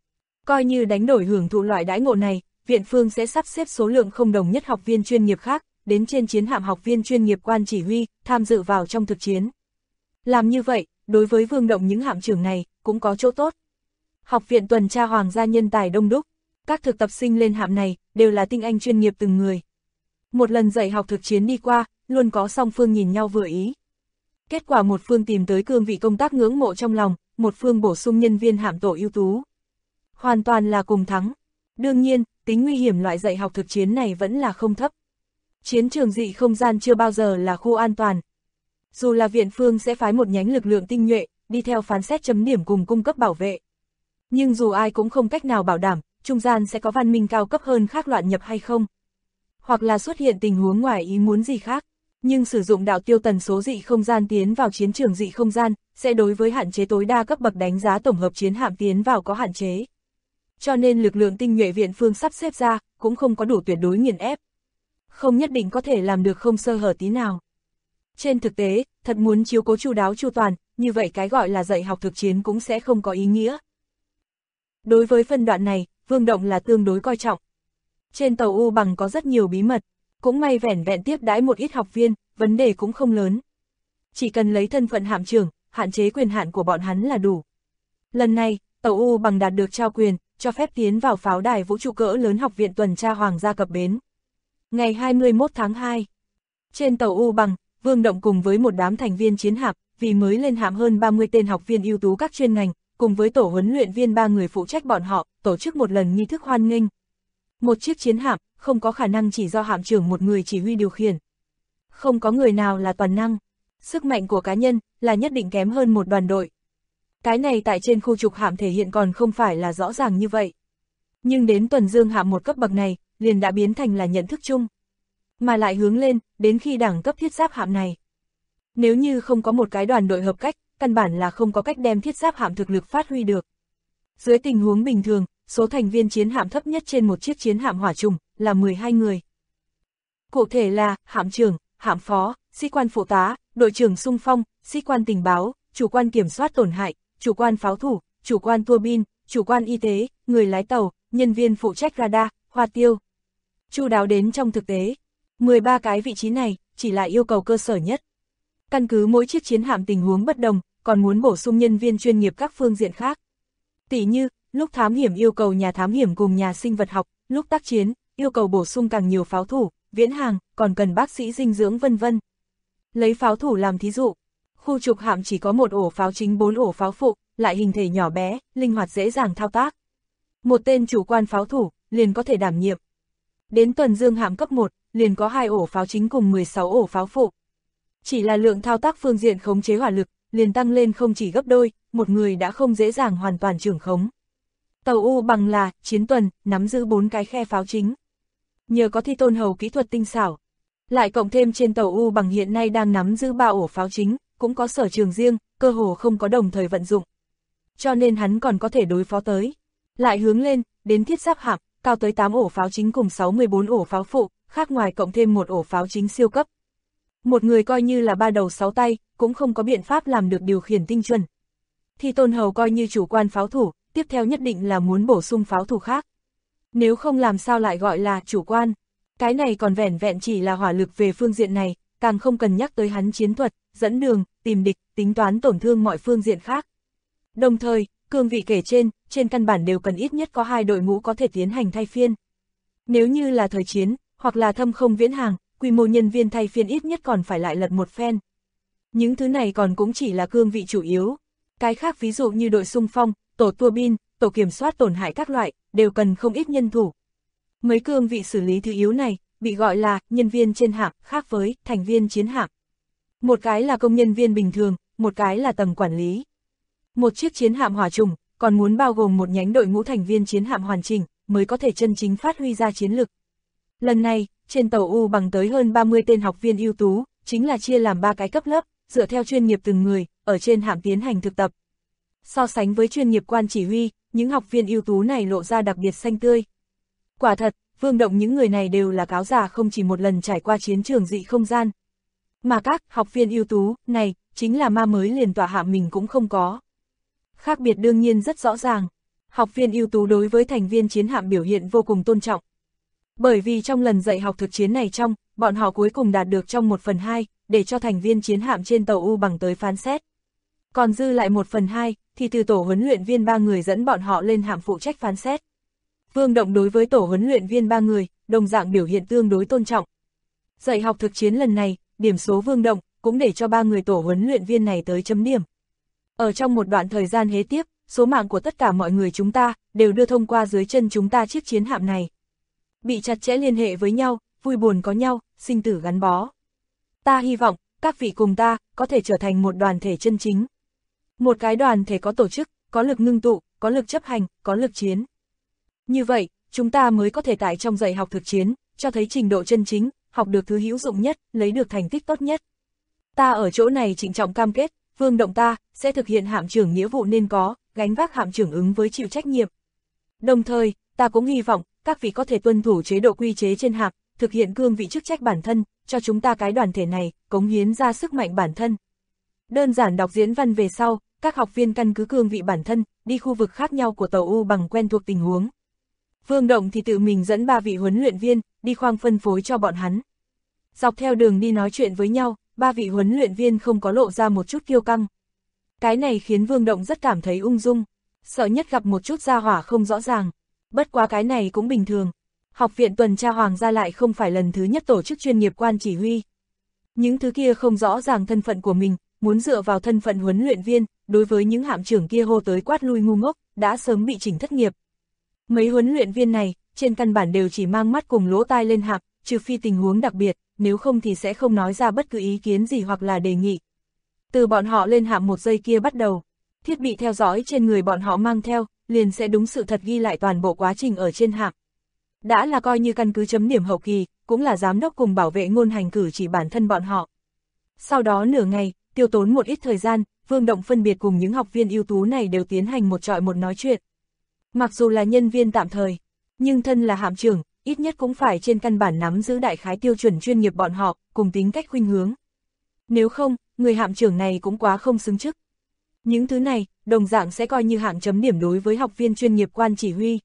Coi như đánh đổi hưởng thụ loại đãi ngộ này, viện phương sẽ sắp xếp số lượng không đồng nhất học viên chuyên nghiệp khác, đến trên chiến hạm học viên chuyên nghiệp quan chỉ huy, tham dự vào trong thực chiến. Làm như vậy, đối với Vương Động những hạm trưởng này, cũng có chỗ tốt. Học viện tuần tra hoàng gia nhân tài đông đúc, các thực tập sinh lên hạm này, đều là tinh anh chuyên nghiệp từng người. Một lần dạy học thực chiến đi qua, luôn có song phương nhìn nhau vừa ý. Kết quả một phương tìm tới cương vị công tác ngưỡng mộ trong lòng, một phương bổ sung nhân viên hạm tổ ưu tú. Hoàn toàn là cùng thắng. Đương nhiên, tính nguy hiểm loại dạy học thực chiến này vẫn là không thấp. Chiến trường dị không gian chưa bao giờ là khu an toàn. Dù là viện phương sẽ phái một nhánh lực lượng tinh nhuệ, đi theo phán xét chấm điểm cùng cung cấp bảo vệ. Nhưng dù ai cũng không cách nào bảo đảm, trung gian sẽ có văn minh cao cấp hơn khác loạn nhập hay không. Hoặc là xuất hiện tình huống ngoài ý muốn gì khác. Nhưng sử dụng đạo tiêu tần số dị không gian tiến vào chiến trường dị không gian, sẽ đối với hạn chế tối đa cấp bậc đánh giá tổng hợp chiến hạm tiến vào có hạn chế. Cho nên lực lượng tinh nhuệ viện phương sắp xếp ra, cũng không có đủ tuyệt đối nghiền ép. Không nhất định có thể làm được không sơ hở tí nào. Trên thực tế, thật muốn chiếu cố chu đáo chu toàn, như vậy cái gọi là dạy học thực chiến cũng sẽ không có ý nghĩa. Đối với phân đoạn này, Vương Động là tương đối coi trọng. Trên tàu U Bằng có rất nhiều bí mật, cũng may vẻn vẹn tiếp đãi một ít học viên, vấn đề cũng không lớn. Chỉ cần lấy thân phận hạm trưởng, hạn chế quyền hạn của bọn hắn là đủ. Lần này, tàu U Bằng đạt được trao quyền, cho phép tiến vào pháo đài vũ trụ cỡ lớn học viện tuần tra hoàng gia cập bến. Ngày 21 tháng 2, trên tàu U Bằng, Vương Động cùng với một đám thành viên chiến hạm, vì mới lên hạm hơn 30 tên học viên ưu tú các chuyên ngành, cùng với tổ huấn luyện viên 3 người phụ trách bọn họ, tổ chức một lần nghi thức hoan nghênh. Một chiếc chiến hạm, không có khả năng chỉ do hạm trưởng một người chỉ huy điều khiển. Không có người nào là toàn năng. Sức mạnh của cá nhân, là nhất định kém hơn một đoàn đội. Cái này tại trên khu trục hạm thể hiện còn không phải là rõ ràng như vậy. Nhưng đến tuần dương hạm một cấp bậc này, liền đã biến thành là nhận thức chung. Mà lại hướng lên, đến khi đẳng cấp thiết giáp hạm này. Nếu như không có một cái đoàn đội hợp cách, căn bản là không có cách đem thiết giáp hạm thực lực phát huy được. Dưới tình huống bình thường, số thành viên chiến hạm thấp nhất trên một chiếc chiến hạm hỏa trùng là 12 người. Cụ thể là hạm trưởng, hạm phó, sĩ quan phụ tá, đội trưởng xung phong, sĩ quan tình báo, chủ quan kiểm soát tổn hại, chủ quan pháo thủ, chủ quan tua bin, chủ quan y tế, người lái tàu, nhân viên phụ trách radar, hoa tiêu. Chu đáo đến trong thực tế, 13 cái vị trí này chỉ là yêu cầu cơ sở nhất. Căn cứ mỗi chiếc chiến hạm tình huống bất đồng, còn muốn bổ sung nhân viên chuyên nghiệp các phương diện khác. Tỉ như, lúc thám hiểm yêu cầu nhà thám hiểm cùng nhà sinh vật học, lúc tác chiến, yêu cầu bổ sung càng nhiều pháo thủ, viễn hàng, còn cần bác sĩ dinh dưỡng vân vân. Lấy pháo thủ làm thí dụ, khu trục hạm chỉ có một ổ pháo chính 4 ổ pháo phụ, lại hình thể nhỏ bé, linh hoạt dễ dàng thao tác. Một tên chủ quan pháo thủ, liền có thể đảm nhiệm. Đến tuần dương hạm cấp 1, liền có 2 ổ pháo chính cùng 16 ổ pháo phụ. Chỉ là lượng thao tác phương diện khống chế hỏa lực, liền tăng lên không chỉ gấp đôi, một người đã không dễ dàng hoàn toàn trưởng khống. Tàu U Bằng là, chiến tuần, nắm giữ 4 cái khe pháo chính. Nhờ có thi tôn hầu kỹ thuật tinh xảo, lại cộng thêm trên tàu U Bằng hiện nay đang nắm giữ 3 ổ pháo chính, cũng có sở trường riêng, cơ hồ không có đồng thời vận dụng. Cho nên hắn còn có thể đối phó tới. Lại hướng lên, đến thiết giáp hạm, cao tới 8 ổ pháo chính cùng 64 ổ pháo phụ, khác ngoài cộng thêm một ổ pháo chính siêu cấp. Một người coi như là 3 đầu 6 tay, cũng không có biện pháp làm được điều khiển tinh chuẩn. Thì tôn hầu coi như chủ quan pháo thủ, tiếp theo nhất định là muốn bổ sung pháo thủ khác. Nếu không làm sao lại gọi là chủ quan. Cái này còn vẻn vẹn chỉ là hỏa lực về phương diện này, càng không cần nhắc tới hắn chiến thuật, dẫn đường, tìm địch, tính toán tổn thương mọi phương diện khác. Đồng thời, cương vị kể trên căn bản đều cần ít nhất có 2 đội ngũ có thể tiến hành thay phiên. Nếu như là thời chiến, hoặc là thâm không viễn hàng, quy mô nhân viên thay phiên ít nhất còn phải lại lật một phen. Những thứ này còn cũng chỉ là cương vị chủ yếu. Cái khác ví dụ như đội xung phong, tổ tua bin, tổ kiểm soát tổn hại các loại, đều cần không ít nhân thủ. Mấy cương vị xử lý thứ yếu này, bị gọi là nhân viên trên hạm, khác với thành viên chiến hạm. Một cái là công nhân viên bình thường, một cái là tầng quản lý. Một chiếc chiến hạm hỏa trùng, còn muốn bao gồm một nhánh đội ngũ thành viên chiến hạm hoàn chỉnh, mới có thể chân chính phát huy ra chiến lực. Lần này, trên tàu U bằng tới hơn 30 tên học viên ưu tú, chính là chia làm 3 cái cấp lớp, dựa theo chuyên nghiệp từng người, ở trên hạm tiến hành thực tập. So sánh với chuyên nghiệp quan chỉ huy, những học viên ưu tú này lộ ra đặc biệt xanh tươi. Quả thật, Vương Động những người này đều là cáo già không chỉ một lần trải qua chiến trường dị không gian. Mà các học viên ưu tú này, chính là ma mới liền tỏa hạm mình cũng không có. Khác biệt đương nhiên rất rõ ràng, học viên ưu tú đối với thành viên chiến hạm biểu hiện vô cùng tôn trọng. Bởi vì trong lần dạy học thực chiến này bọn họ cuối cùng đạt được trong 1/2, để cho thành viên chiến hạm trên tàu U bằng tới phán xét. Còn dư lại 1/2, thì từ tổ huấn luyện viên 3 người dẫn bọn họ lên hạm phụ trách phán xét. Vương Động đối với tổ huấn luyện viên 3 người, đồng dạng biểu hiện tương đối tôn trọng. Dạy học thực chiến lần này, điểm số Vương Động, cũng để cho 3 người tổ huấn luyện viên này tới chấm điểm. Ở trong một đoạn thời gian kế tiếp, số mạng của tất cả mọi người chúng ta, đều đưa thông qua dưới chân chúng ta chiếc chiến hạm này. Bị chặt chẽ liên hệ với nhau, vui buồn có nhau, sinh tử gắn bó. Ta hy vọng, các vị cùng ta, có thể trở thành một đoàn thể chân chính. Một cái đoàn thể có tổ chức, có lực ngưng tụ, có lực chấp hành, có lực chiến. Như vậy, chúng ta mới có thể tại trong dạy học thực chiến, cho thấy trình độ chân chính, học được thứ hữu dụng nhất, lấy được thành tích tốt nhất. Ta ở chỗ này trịnh trọng cam kết, Vương Động ta, sẽ thực hiện hạm trưởng nghĩa vụ nên có, gánh vác hạm trưởng ứng với chịu trách nhiệm. Đồng thời, ta cũng hy vọng, các vị có thể tuân thủ chế độ quy chế trên hạm, thực hiện cương vị chức trách bản thân, cho chúng ta cái đoàn thể này, cống hiến ra sức mạnh bản thân. Đơn giản đọc diễn văn về sau, các học viên căn cứ cương vị bản thân, đi khu vực khác nhau của tàu U bằng quen thuộc tình huống. Vương Động thì tự mình dẫn 3 vị huấn luyện viên, đi khoang phân phối cho bọn hắn. Dọc theo đường đi nói chuyện với nhau, 3 vị huấn luyện viên không có lộ ra một chút kiêu căng. Cái này khiến Vương Động rất cảm thấy ung dung, sợ nhất gặp một chút gia hỏa không rõ ràng. Bất quá cái này cũng bình thường. Học viện tuần tra hoàng gia lại không phải lần thứ nhất tổ chức chuyên nghiệp quan chỉ huy. Những thứ kia không rõ ràng thân phận của mình, muốn dựa vào thân phận huấn luyện viên, đối với những hạm trưởng kia hô tới quát lui ngu ngốc, đã sớm bị chỉnh thất nghiệp. Mấy huấn luyện viên này, trên căn bản đều chỉ mang mắt cùng lỗ tai lên hạm, trừ phi tình huống đặc biệt, nếu không thì sẽ không nói ra bất cứ ý kiến gì hoặc là đề nghị. Từ bọn họ lên hạm một giây kia bắt đầu, thiết bị theo dõi trên người bọn họ mang theo, liền sẽ đúng sự thật ghi lại toàn bộ quá trình ở trên hạm. Đã là coi như căn cứ chấm điểm hậu kỳ, cũng là giám đốc cùng bảo vệ ngôn hành cử chỉ bản thân bọn họ. Sau đó nửa ngày, tiêu tốn một ít thời gian, Vương Động phân biệt cùng những học viên ưu tú này đều tiến hành một trọi một nói chuyện. Mặc dù là nhân viên tạm thời, nhưng thân là hạm trưởng, ít nhất cũng phải trên căn bản nắm giữ đại khái tiêu chuẩn chuyên nghiệp bọn họ, cùng tính cách khuynh hướng. Nếu không, người hạm trưởng này cũng quá không xứng chức. Những thứ này, đồng dạng sẽ coi như hạng chấm điểm đối với học viên chuyên nghiệp quan chỉ huy.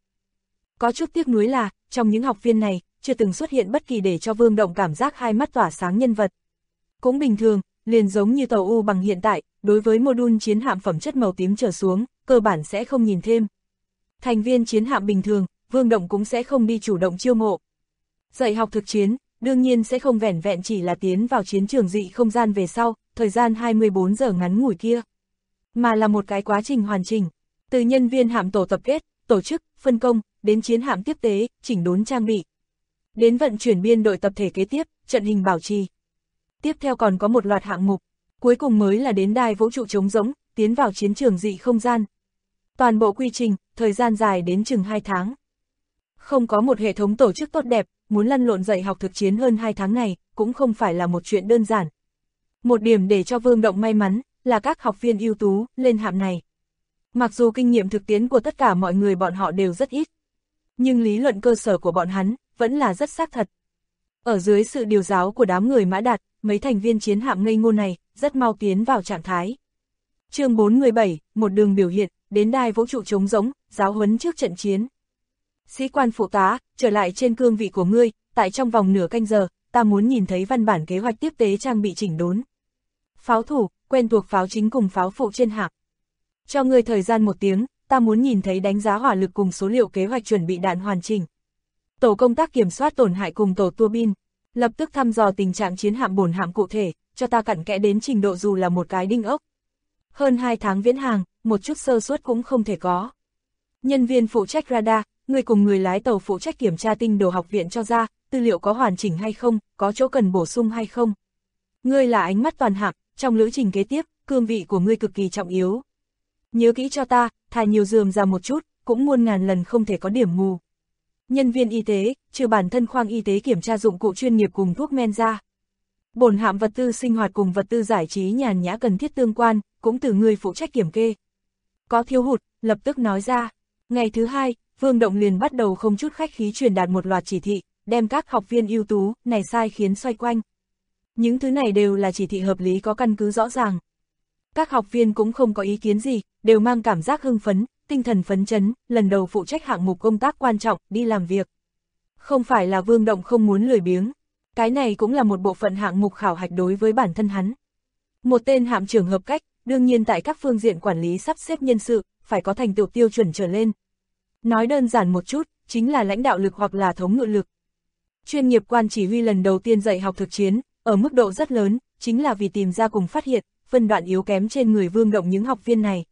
Có chút tiếc nuối là, trong những học viên này, chưa từng xuất hiện bất kỳ để cho Vương Động cảm giác hai mắt tỏa sáng nhân vật. Cũng bình thường, liền giống như tàu U bằng hiện tại, đối với module chiến hạm phẩm chất màu tím trở xuống, cơ bản sẽ không nhìn thêm. Thành viên chiến hạm bình thường, Vương Động cũng sẽ không đi chủ động chiêu mộ. Dạy học thực chiến, đương nhiên sẽ không vẻn vẹn chỉ là tiến vào chiến trường dị không gian về sau, thời gian 24 giờ ngắn ngủi kia. Mà là một cái quá trình hoàn chỉnh, từ nhân viên hạm tổ tập kết, tổ chức, phân công, đến chiến hạm tiếp tế, chỉnh đốn trang bị. Đến vận chuyển biên đội tập thể kế tiếp, trận hình bảo trì. Tiếp theo còn có một loạt hạng mục, cuối cùng mới là đến đài vũ trụ trống rỗng, tiến vào chiến trường dị không gian. Toàn bộ quy trình, thời gian dài đến chừng 2 tháng. Không có một hệ thống tổ chức tốt đẹp, muốn lăn lộn dạy học thực chiến hơn 2 tháng này, cũng không phải là một chuyện đơn giản. Một điểm để cho Vương Động may mắn, là các học viên ưu tú, lên hạm này. Mặc dù kinh nghiệm thực tiễn của tất cả mọi người bọn họ đều rất ít, nhưng lý luận cơ sở của bọn hắn, vẫn là rất xác thật. Ở dưới sự điều giáo của đám người Mã Đạt, mấy thành viên chiến hạm ngây ngô này, rất mau tiến vào trạng thái. Chương 417, một đường biểu hiện, đến đài vũ trụ trống rỗng, giáo huấn trước trận chiến. Sĩ quan phụ tá, trở lại trên cương vị của ngươi, tại trong vòng nửa canh giờ, ta muốn nhìn thấy văn bản kế hoạch tiếp tế trang bị chỉnh đốn. Pháo thủ, quen thuộc pháo chính cùng pháo phụ trên hạm. Cho ngươi thời gian 1 tiếng, ta muốn nhìn thấy đánh giá hỏa lực cùng số liệu kế hoạch chuẩn bị đạn hoàn chỉnh. Tổ công tác kiểm soát tổn hại cùng tổ tua bin, lập tức thăm dò tình trạng chiến hạm bổn hạm cụ thể, cho ta cặn kẽ đến trình độ dù là một cái đinh ốc. Hơn 2 tháng viễn hàng, một chút sơ suất cũng không thể có. Nhân viên phụ trách radar, người cùng người lái tàu phụ trách kiểm tra tinh đồ học viện cho ra, tư liệu có hoàn chỉnh hay không, có chỗ cần bổ sung hay không. Ngươi là ánh mắt toàn hạm, trong lữ trình kế tiếp, cương vị của ngươi cực kỳ trọng yếu. Nhớ kỹ cho ta, thà nhiều rườm ra một chút, cũng muôn ngàn lần không thể có điểm mù. Nhân viên y tế, trừ bản thân khoang y tế kiểm tra dụng cụ chuyên nghiệp cùng thuốc men ra. Bổn hạm vật tư sinh hoạt cùng vật tư giải trí nhàn nhã cần thiết tương quan, cũng từ người phụ trách kiểm kê. Có thiếu hụt, lập tức nói ra. Ngày thứ 2, Vương Động liền bắt đầu không chút khách khí truyền đạt một loạt chỉ thị, đem các học viên ưu tú, này sai khiến xoay quanh. Những thứ này đều là chỉ thị hợp lý có căn cứ rõ ràng. Các học viên cũng không có ý kiến gì, đều mang cảm giác hưng phấn, tinh thần phấn chấn, lần đầu phụ trách hạng mục công tác quan trọng, đi làm việc. Không phải là Vương Động không muốn lười biếng, cái này cũng là một bộ phận hạng mục khảo hạch đối với bản thân hắn. Một tên hạm trưởng hợp cách, đương nhiên tại các phương diện quản lý sắp xếp nhân sự, phải có thành tựu tiêu chuẩn trở lên. Nói đơn giản một chút, chính là lãnh đạo lực hoặc là thống ngự lực. Chuyên nghiệp quan chỉ huy lần đầu tiên dạy học thực chiến, ở mức độ rất lớn, chính là vì tìm ra cùng phát hiện, phân đoạn yếu kém trên người Vương Động những học viên này.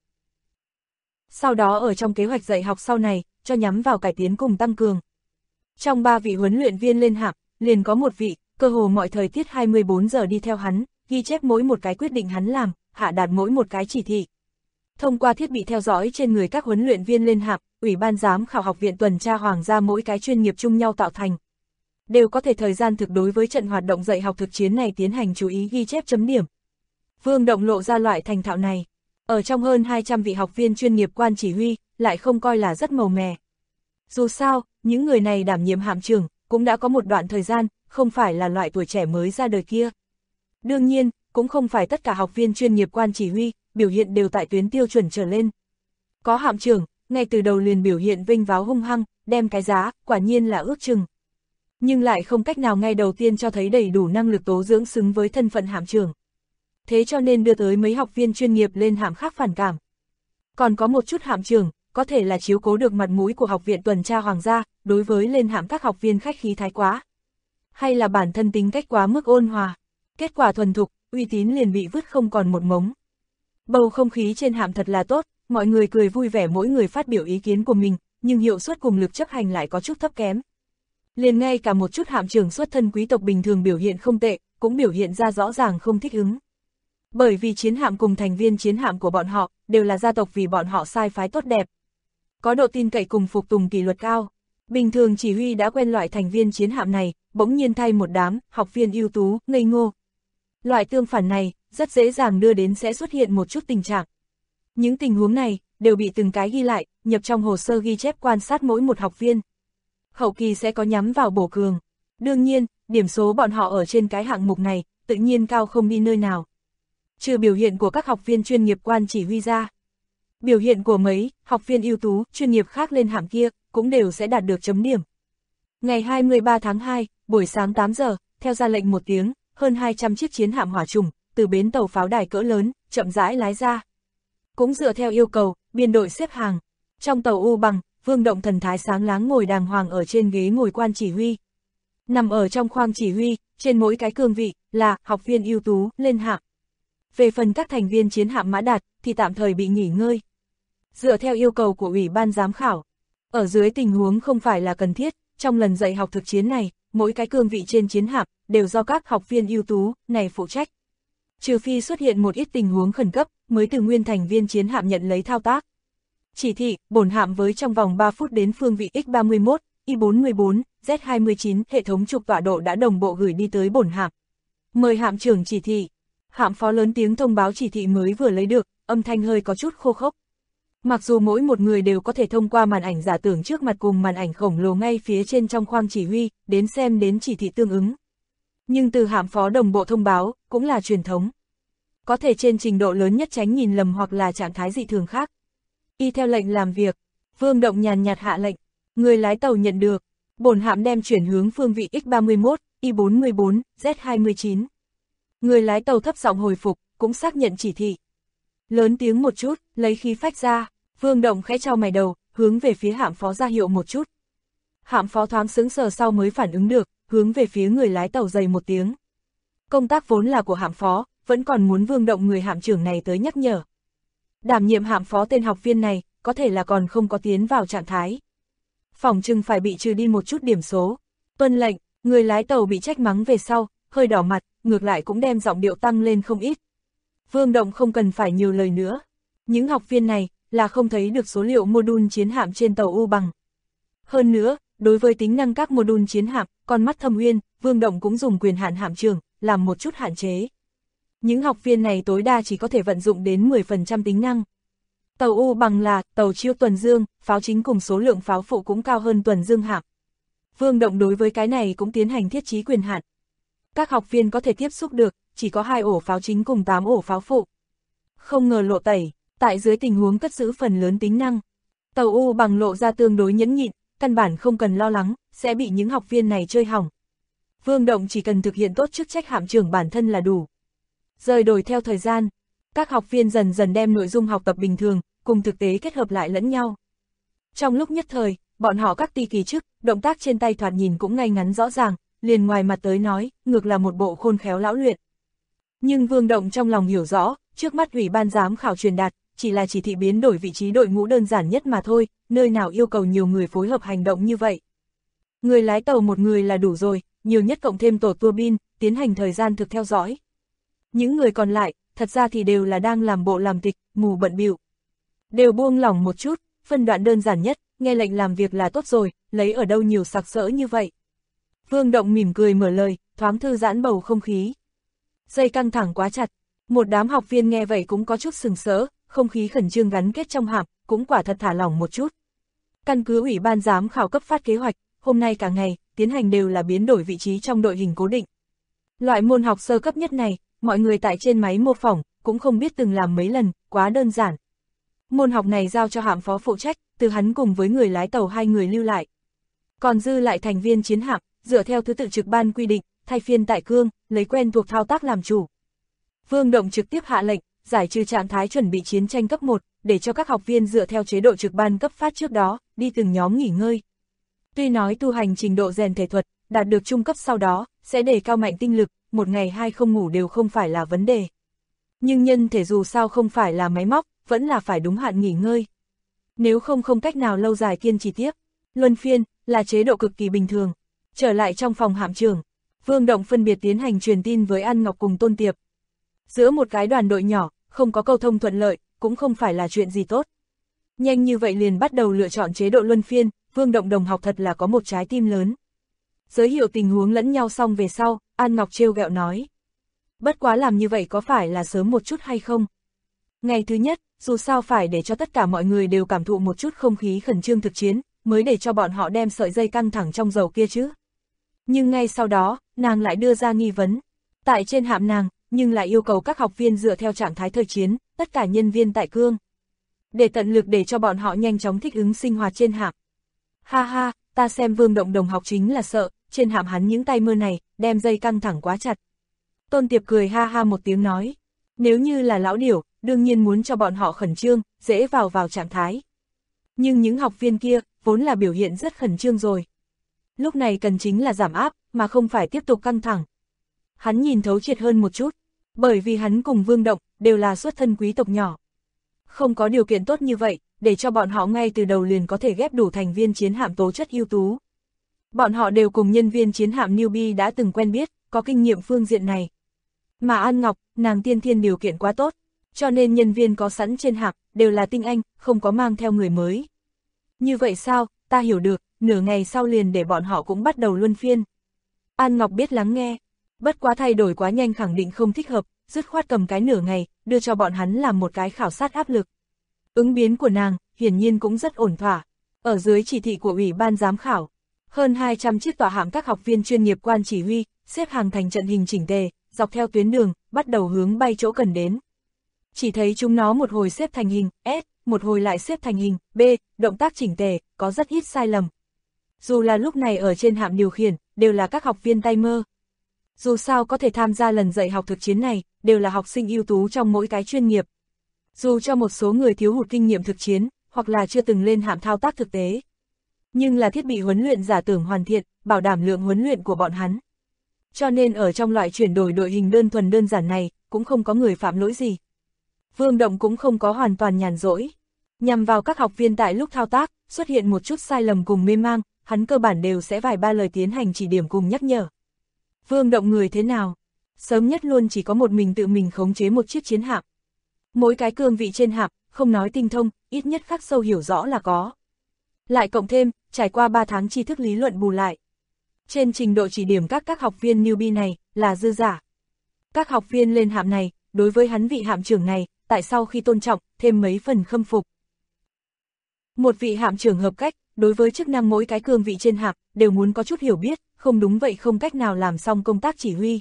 Sau đó ở trong kế hoạch dạy học sau này, cho nhắm vào cải tiến cùng tăng cường. Trong 3 vị huấn luyện viên lên hạm, liền có một vị, cơ hồ mọi thời tiết 24 giờ đi theo hắn, ghi chép mỗi một cái quyết định hắn làm, hạ đạt mỗi một cái chỉ thị. Thông qua thiết bị theo dõi trên người các huấn luyện viên lên hạm, Ủy ban giám khảo học viện tuần tra hoàng gia mỗi cái chuyên nghiệp chung nhau tạo thành. Đều có thể thời gian thực đối với trận hoạt động dạy học thực chiến này tiến hành chú ý ghi chép chấm điểm. Vương Động lộ ra loại thành thạo này. Ở trong hơn 200 vị học viên chuyên nghiệp quan chỉ huy, lại không coi là rất màu mè. Dù sao, những người này đảm nhiệm hạm trưởng, cũng đã có một đoạn thời gian, không phải là loại tuổi trẻ mới ra đời kia. Đương nhiên, cũng không phải tất cả học viên chuyên nghiệp quan chỉ huy, biểu hiện đều tại tuyến tiêu chuẩn trở lên. Có hạm trưởng, ngay từ đầu liền biểu hiện vênh váo hung hăng, đem cái giá, quả nhiên là ước chừng. Nhưng lại không cách nào ngay đầu tiên cho thấy đầy đủ năng lực tố dưỡng xứng với thân phận hạm trưởng. Thế cho nên đưa tới mấy học viên chuyên nghiệp lên hạm khác phản cảm. Còn có một chút hạm trưởng, có thể là chiếu cố được mặt mũi của học viện tuần tra hoàng gia, đối với lên hạm các học viên khách khí thái quá. Hay là bản thân tính cách quá mức ôn hòa, kết quả thuần thục, uy tín liền bị vứt không còn một mống. Bầu không khí trên hạm thật là tốt, mọi người cười vui vẻ mỗi người phát biểu ý kiến của mình, nhưng hiệu suất cùng lực chấp hành lại có chút thấp kém. Liền ngay cả một chút hạm trưởng xuất thân quý tộc bình thường biểu hiện không tệ, cũng biểu hiện ra rõ ràng không thích ứng. Bởi vì chiến hạm cùng thành viên chiến hạm của bọn họ, đều là gia tộc vì bọn họ sai phái tốt đẹp. Có độ tin cậy cùng phục tùng kỷ luật cao. Bình thường chỉ huy đã quen loại thành viên chiến hạm này, bỗng nhiên thay một đám, học viên ưu tú, ngây ngô. Loại tương phản này, rất dễ dàng đưa đến sẽ xuất hiện một chút tình trạng. Những tình huống này, đều bị từng cái ghi lại, nhập trong hồ sơ ghi chép quan sát mỗi một học viên. Hậu kỳ sẽ có nhắm vào bổ cường. Đương nhiên, điểm số bọn họ ở trên cái hạng mục này, tự nhiên cao không đi nơi nào. Trừ biểu hiện của các học viên chuyên nghiệp quan chỉ huy ra. Biểu hiện của mấy học viên ưu tú, chuyên nghiệp khác lên hạm kia, cũng đều sẽ đạt được chấm điểm. Ngày 23 tháng 2, buổi sáng 8 giờ, theo ra lệnh một tiếng, hơn 200 chiếc chiến hạm hỏa trùng, từ bến tàu pháo đài cỡ lớn, chậm rãi lái ra. Cũng dựa theo yêu cầu, biên đội xếp hàng. Trong tàu U bằng, Vương Động thần thái sáng láng ngồi đàng hoàng ở trên ghế ngồi quan chỉ huy. Nằm ở trong khoang chỉ huy, trên mỗi cái cương vị, là học viên ưu tú, lên hạm. Về phần các thành viên chiến hạm Mã Đạt, thì tạm thời bị nghỉ ngơi. Dựa theo yêu cầu của Ủy ban giám khảo, ở dưới tình huống không phải là cần thiết, trong lần dạy học thực chiến này, mỗi cái cương vị trên chiến hạm, đều do các học viên ưu tú, này phụ trách. Trừ phi xuất hiện một ít tình huống khẩn cấp, mới từ nguyên thành viên chiến hạm nhận lấy thao tác. Chỉ thị, bổn hạm với trong vòng 3 phút đến phương vị X31, Y414, Z29, hệ thống trục tọa độ đã đồng bộ gửi đi tới bổn hạm. Mời hạm trưởng chỉ thị. Hạm phó lớn tiếng thông báo chỉ thị mới vừa lấy được, âm thanh hơi có chút khô khốc. Mặc dù mỗi một người đều có thể thông qua màn ảnh giả tưởng trước mặt cùng màn ảnh khổng lồ ngay phía trên trong khoang chỉ huy, đến xem đến chỉ thị tương ứng. Nhưng từ hạm phó đồng bộ thông báo, cũng là truyền thống. Có thể trên trình độ lớn nhất tránh nhìn lầm hoặc là trạng thái dị thường khác. Y theo lệnh làm việc, Vương Động nhàn nhạt hạ lệnh, Người lái tàu nhận được, bổn hạm đem chuyển hướng phương vị X31, Y44, Z29. Người lái tàu thấp giọng hồi phục, cũng xác nhận chỉ thị. Lớn tiếng một chút, lấy khí phách ra, Vương Động khẽ chau mày đầu, hướng về phía hạm phó ra hiệu một chút. Hạm phó thoáng sững sờ sau mới phản ứng được, hướng về phía người lái tàu dày một tiếng. Công tác vốn là của hạm phó, vẫn còn muốn Vương Động người hạm trưởng này tới nhắc nhở. Đảm nhiệm hạm phó tên học viên này, có thể là còn không có tiến vào trạng thái. Phỏng chừng phải bị trừ đi một chút điểm số. Tuân lệnh, người lái tàu bị trách mắng về sau, hơi đỏ mặt, ngược lại cũng đem giọng điệu tăng lên không ít. Vương Động không cần phải nhiều lời nữa. Những học viên này, là không thấy được số liệu module chiến hạm trên tàu U bằng. Hơn nữa, đối với tính năng các module chiến hạm, con mắt thâm uyên, Vương Động cũng dùng quyền hạn hạm trưởng, làm một chút hạn chế. Những học viên này tối đa chỉ có thể vận dụng đến 10% tính năng. Tàu U bằng là tàu chiêu tuần dương, pháo chính cùng số lượng pháo phụ cũng cao hơn tuần dương hạm. Vương Động đối với cái này cũng tiến hành thiết trí quyền hạn. Các học viên có thể tiếp xúc được, chỉ có 2 ổ pháo chính cùng 8 ổ pháo phụ. Không ngờ lộ tẩy, tại dưới tình huống cất giữ phần lớn tính năng. Tàu U bằng lộ ra tương đối nhẫn nhịn, căn bản không cần lo lắng, sẽ bị những học viên này chơi hỏng. Vương Động chỉ cần thực hiện tốt chức trách hạm trưởng bản thân là đủ. Rời đổi theo thời gian, các học viên dần dần đem nội dung học tập bình thường, cùng thực tế kết hợp lại lẫn nhau. Trong lúc nhất thời, bọn họ các ti kỳ chức, động tác trên tay thoạt nhìn cũng ngay ngắn rõ ràng, liền ngoài mặt tới nói, ngược là một bộ khôn khéo lão luyện. Nhưng Vương Động trong lòng hiểu rõ, trước mắt ủy ban giám khảo truyền đạt, chỉ là chỉ thị biến đổi vị trí đội ngũ đơn giản nhất mà thôi, nơi nào yêu cầu nhiều người phối hợp hành động như vậy. Người lái tàu một người là đủ rồi, nhiều nhất cộng thêm tổ tua bin, tiến hành thời gian thực theo dõi. Những người còn lại, thật ra thì đều là đang làm bộ làm tịch, mù bận bịu. Đều buông lỏng một chút, phân đoạn đơn giản nhất, nghe lệnh làm việc là tốt rồi, lấy ở đâu nhiều sặc sỡ như vậy. Vương Động mỉm cười mở lời, thoáng thư giãn bầu không khí. Dây căng thẳng quá chặt, một đám học viên nghe vậy cũng có chút sừng sỡ, không khí khẩn trương gắn kết trong hạm, cũng quả thật thả lỏng một chút. Căn cứ ủy ban giám khảo cấp phát kế hoạch, hôm nay cả ngày, tiến hành đều là biến đổi vị trí trong đội hình cố định. Loại môn học sơ cấp nhất này, mọi người tại trên máy mô phỏng, cũng không biết từng làm mấy lần, quá đơn giản. Môn học này giao cho hạm phó phụ trách, từ hắn cùng với người lái tàu 2 người lưu lại. Còn dư lại thành viên chiến hạm, dựa theo thứ tự trực ban quy định, thay phiên tại cương, lấy quen thuộc thao tác làm chủ. Vương Động trực tiếp hạ lệnh, giải trừ trạng thái chuẩn bị chiến tranh cấp 1, để cho các học viên dựa theo chế độ trực ban cấp phát trước đó, đi từng nhóm nghỉ ngơi. Tuy nói tu hành trình độ rèn thể thuật, đạt được trung cấp sau đó, sẽ đề cao mạnh tinh lực, một ngày 2 không ngủ đều không phải là vấn đề. Nhưng nhân thể dù sao không phải là máy móc, vẫn là phải đúng hạn nghỉ ngơi. Nếu không cách nào lâu dài kiên trì tiếp. Luân phiên, là chế độ cực kỳ bình thường. Trở lại trong phòng hạm trưởng, Vương Động phân biệt tiến hành truyền tin với An Ngọc cùng Tôn Tiệp. Giữa một cái đoàn đội nhỏ, không có câu thông thuận lợi, cũng không phải là chuyện gì tốt. Nhanh như vậy liền bắt đầu lựa chọn chế độ luân phiên, Vương Động đồng học thật là có một trái tim lớn. Giới thiệu tình huống lẫn nhau xong về sau, An Ngọc trêu ghẹo nói. Bất quá làm như vậy có phải là sớm một chút hay không? Ngày thứ nhất, dù sao phải để cho tất cả mọi người đều cảm thụ một chút không khí khẩn trương thực chiến, mới để cho bọn họ đem sợi dây căng thẳng trong dầu kia chứ. Nhưng ngay sau đó, nàng lại đưa ra nghi vấn. Tại trên hạm nàng, nhưng lại yêu cầu các học viên dựa theo trạng thái thời chiến, tất cả nhân viên tại cương. Để tận lực để cho bọn họ nhanh chóng thích ứng sinh hoạt trên hạm. Ha ha, ta xem Vương Động đồng học chính là sợ, trên hạm hắn những tay mơ này, đem dây căng thẳng quá chặt. Tôn Tiệp cười ha ha một tiếng nói. Nếu như là lão điểu, đương nhiên muốn cho bọn họ khẩn trương, dễ vào trạng thái. Nhưng những học viên kia, vốn là biểu hiện rất khẩn trương rồi. Lúc này cần chính là giảm áp, mà không phải tiếp tục căng thẳng. Hắn nhìn thấu triệt hơn một chút, bởi vì hắn cùng Vương Động, đều là xuất thân quý tộc nhỏ. Không có điều kiện tốt như vậy, để cho bọn họ ngay từ đầu liền có thể ghép đủ thành viên chiến hạm tố chất ưu tú. Bọn họ đều cùng nhân viên chiến hạm newbie đã từng quen biết, có kinh nghiệm phương diện này. Mà An Ngọc, nàng tiên thiên điều kiện quá tốt, cho nên nhân viên có sẵn trên hạm, đều là tinh anh, không có mang theo người mới. Như vậy sao, ta hiểu được, nửa ngày sau liền để bọn họ cũng bắt đầu luân phiên. An Ngọc biết lắng nghe, bất quá thay đổi quá nhanh khẳng định không thích hợp, dứt khoát cầm cái nửa ngày, đưa cho bọn hắn làm một cái khảo sát áp lực. Ứng biến của nàng, hiển nhiên cũng rất ổn thỏa. Ở dưới chỉ thị của ủy ban giám khảo, hơn 200 chiếc tòa hạm các học viên chuyên nghiệp quan chỉ huy, xếp hàng thành trận hình chỉnh tề, dọc theo tuyến đường, bắt đầu hướng bay chỗ cần đến. Chỉ thấy chúng nó một hồi xếp thành hình S, một hồi lại xếp thành hình B, động tác chỉnh tề, có rất ít sai lầm. Dù là lúc này ở trên hạm điều khiển, đều là các học viên tay mơ. Dù sao có thể tham gia lần dạy học thực chiến này, đều là học sinh ưu tú trong mỗi cái chuyên nghiệp. Dù cho một số người thiếu hụt kinh nghiệm thực chiến, hoặc là chưa từng lên hạm thao tác thực tế. Nhưng là thiết bị huấn luyện giả tưởng hoàn thiện, bảo đảm lượng huấn luyện của bọn hắn. Cho nên ở trong loại chuyển đổi đội hình đơn thuần đơn giản này, cũng không có người phạm lỗi gì. Vương Động cũng không có hoàn toàn nhàn rỗi. Nhằm vào các học viên tại lúc thao tác, xuất hiện một chút sai lầm cùng mê mang, hắn cơ bản đều sẽ vài ba lời tiến hành chỉ điểm cùng nhắc nhở. Vương Động người thế nào? Sớm nhất luôn chỉ có một mình tự mình khống chế một chiếc chiến hạm. Mỗi cái cương vị trên hạm, không nói tinh thông, ít nhất khắc sâu hiểu rõ là có. Lại cộng thêm, trải qua 3 tháng tri thức lý luận bù lại. Trên trình độ chỉ điểm các học viên newbie này, là dư giả. Các học viên lên hạm này, đối với hắn vị hạm trưởng này, tại sau khi tôn trọng, thêm mấy phần khâm phục. Một vị hạm trưởng hợp cách, đối với chức năng mỗi cái cương vị trên hạm, đều muốn có chút hiểu biết, không đúng vậy không cách nào làm xong công tác chỉ huy.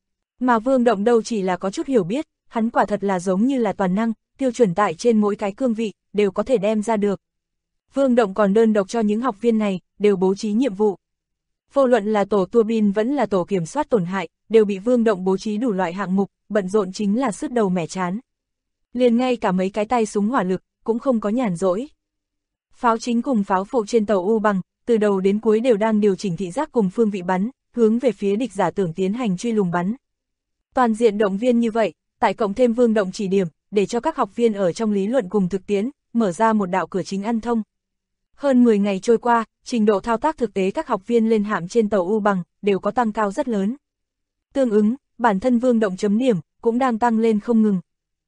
Mà Vương Động đâu chỉ là có chút hiểu biết, hắn quả thật là giống như là toàn năng, tiêu chuẩn tại trên mỗi cái cương vị, đều có thể đem ra được. Vương Động còn đơn độc cho những học viên này, đều bố trí nhiệm vụ. Vô luận là tổ tua bin vẫn là tổ kiểm soát tổn hại, đều bị Vương Động bố trí đủ loại hạng mục, bận rộn chính là sứt đầu mẻ chán. Liền ngay cả mấy cái tay súng hỏa lực, cũng không có nhàn rỗi. Pháo chính cùng pháo phụ trên tàu U Bằng, từ đầu đến cuối đều đang điều chỉnh thị giác cùng phương vị bắn, hướng về phía địch giả tưởng tiến hành truy lùng bắn. Toàn diện động viên như vậy, tại cộng thêm Vương Động chỉ điểm, để cho các học viên ở trong lý luận cùng thực tiễn, mở ra một đạo cửa chính ăn thông. Hơn 10 ngày trôi qua, trình độ thao tác thực tế các học viên lên hạm trên tàu U Bằng, đều có tăng cao rất lớn. Tương ứng, bản thân Vương Động chấm điểm, cũng đang tăng lên không ngừng.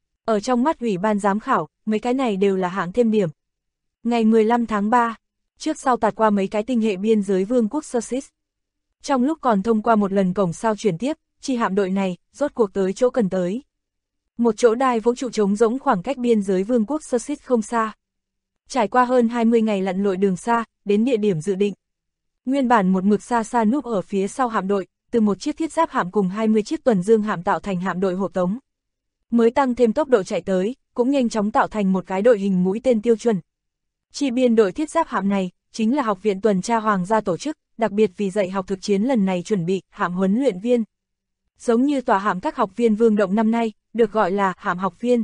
Ở trong mắt ủy ban giám khảo, mấy cái này đều là hạng thêm điểm. Ngày 15 tháng 3, trước sau tạt qua mấy cái tinh hệ biên giới vương quốc Sosis. Trong lúc còn thông qua một lần cổng sao chuyển tiếp, chi hạm đội này, rốt cuộc tới chỗ cần tới. Một chỗ đai vũ trụ trống rỗng khoảng cách biên giới vương quốc Sosis không xa. Trải qua hơn 20 ngày lặn lội đường xa, đến địa điểm dự định. Nguyên bản một mực xa xa núp ở phía sau hạm đội, từ một chiếc thiết giáp hạm cùng 20 chiếc tuần dương hạm tạo thành hạm đội hộ tống. Mới tăng thêm tốc độ chạy tới, cũng nhanh chóng tạo thành một cái đội hình mũi tên tiêu chuẩn. Chi biên đội thiết giáp hạm này, chính là học viện tuần tra hoàng gia tổ chức, đặc biệt vì dạy học thực chiến lần này chuẩn bị, hạm huấn luyện viên. Giống như tòa hạm các học viên Vương Động năm nay, được gọi là hạm học viên.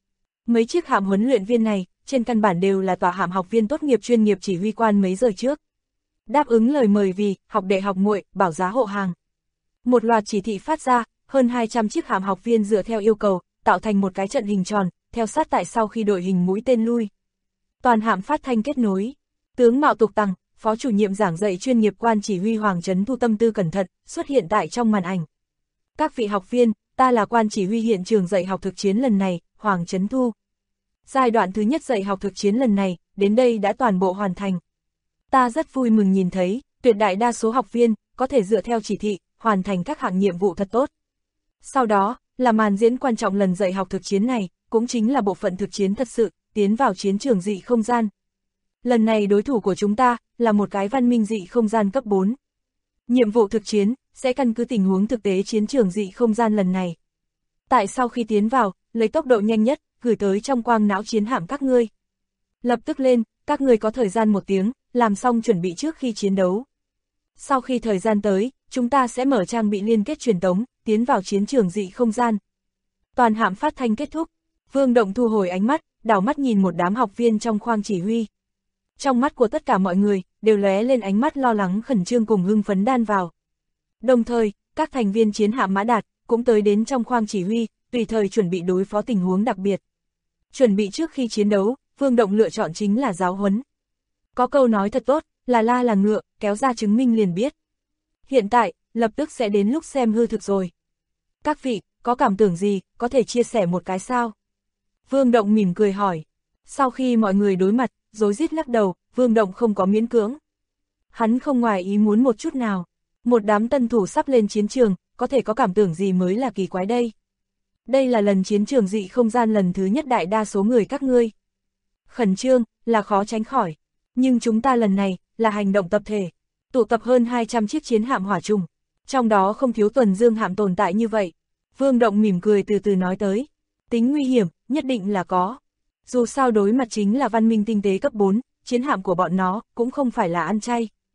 Mấy chiếc hạm huấn luyện viên này, trên căn bản đều là tòa hạm học viên tốt nghiệp chuyên nghiệp chỉ huy quan mấy giờ trước. Đáp ứng lời mời vì, học đệ học muội, bảo giá hộ hàng. Một loạt chỉ thị phát ra, hơn 200 chiếc hạm học viên dựa theo yêu cầu, tạo thành một cái trận hình tròn, theo sát tại sau khi đội hình mũi tên lui. Toàn hạm phát thanh kết nối. Tướng Mạo Tục Tằng, phó chủ nhiệm giảng dạy chuyên nghiệp quan chỉ huy Hoàng Trấn Thu tâm tư cẩn thận, xuất hiện tại trong màn ảnh. Các vị học viên, ta là quan chỉ huy hiện trường dạy học thực chiến lần này, Hoàng Trấn Thu. Giai đoạn thứ nhất dạy học thực chiến lần này, đến đây đã toàn bộ hoàn thành. Ta rất vui mừng nhìn thấy, tuyệt đại đa số học viên, có thể dựa theo chỉ thị, hoàn thành các hạng nhiệm vụ thật tốt. Sau đó, là màn diễn quan trọng lần dạy học thực chiến này, cũng chính là bộ phận thực chiến thật sự, tiến vào chiến trường dị không gian. Lần này đối thủ của chúng ta, là một cái văn minh dị không gian cấp 4. Nhiệm vụ thực chiến, sẽ căn cứ tình huống thực tế chiến trường dị không gian lần này. Tại sau khi tiến vào, lấy tốc độ nhanh nhất, gửi tới trong quang não chiến hạm các ngươi. Lập tức lên, các ngươi có thời gian 1 tiếng, làm xong chuẩn bị trước khi chiến đấu. Sau khi thời gian tới, chúng ta sẽ mở trang bị liên kết truyền tống, tiến vào chiến trường dị không gian. Toàn hạm phát thanh kết thúc, Vương Động thu hồi ánh mắt, đảo mắt nhìn một đám học viên trong khoang chỉ huy. Trong mắt của tất cả mọi người, đều lóe lên ánh mắt lo lắng khẩn trương cùng hưng phấn đan vào. Đồng thời, các thành viên chiến hạm Mã Đạt, cũng tới đến trong khoang chỉ huy, tùy thời chuẩn bị đối phó tình huống đặc biệt. Chuẩn bị trước khi chiến đấu, Vương Động lựa chọn chính là giáo huấn. Có câu nói thật tốt, là la là ngựa, kéo ra chứng minh liền biết. Hiện tại, lập tức sẽ đến lúc xem hư thực rồi. Các vị, có cảm tưởng gì, có thể chia sẻ một cái sao? Vương Động mỉm cười hỏi. Sau khi mọi người đối mặt, rối rít lắc đầu, Vương Động không có miễn cưỡng. Hắn không ngoài ý muốn một chút nào. Một đám tân thủ sắp lên chiến trường, có thể có cảm tưởng gì mới là kỳ quái đây. Đây là lần chiến trường dị không gian lần thứ nhất đại đa số người các ngươi. Khẩn trương, là khó tránh khỏi. Nhưng chúng ta lần này, là hành động tập thể. Tụ tập hơn 200 chiếc chiến hạm hỏa trùng. Trong đó không thiếu tuần dương hạm tồn tại như vậy. Vương Động mỉm cười từ từ nói tới. Tính nguy hiểm, nhất định là có. Dù sao đối mặt chính là văn minh tinh tế cấp 4, chiến hạm của bọn nó cũng không phải là ăn chay.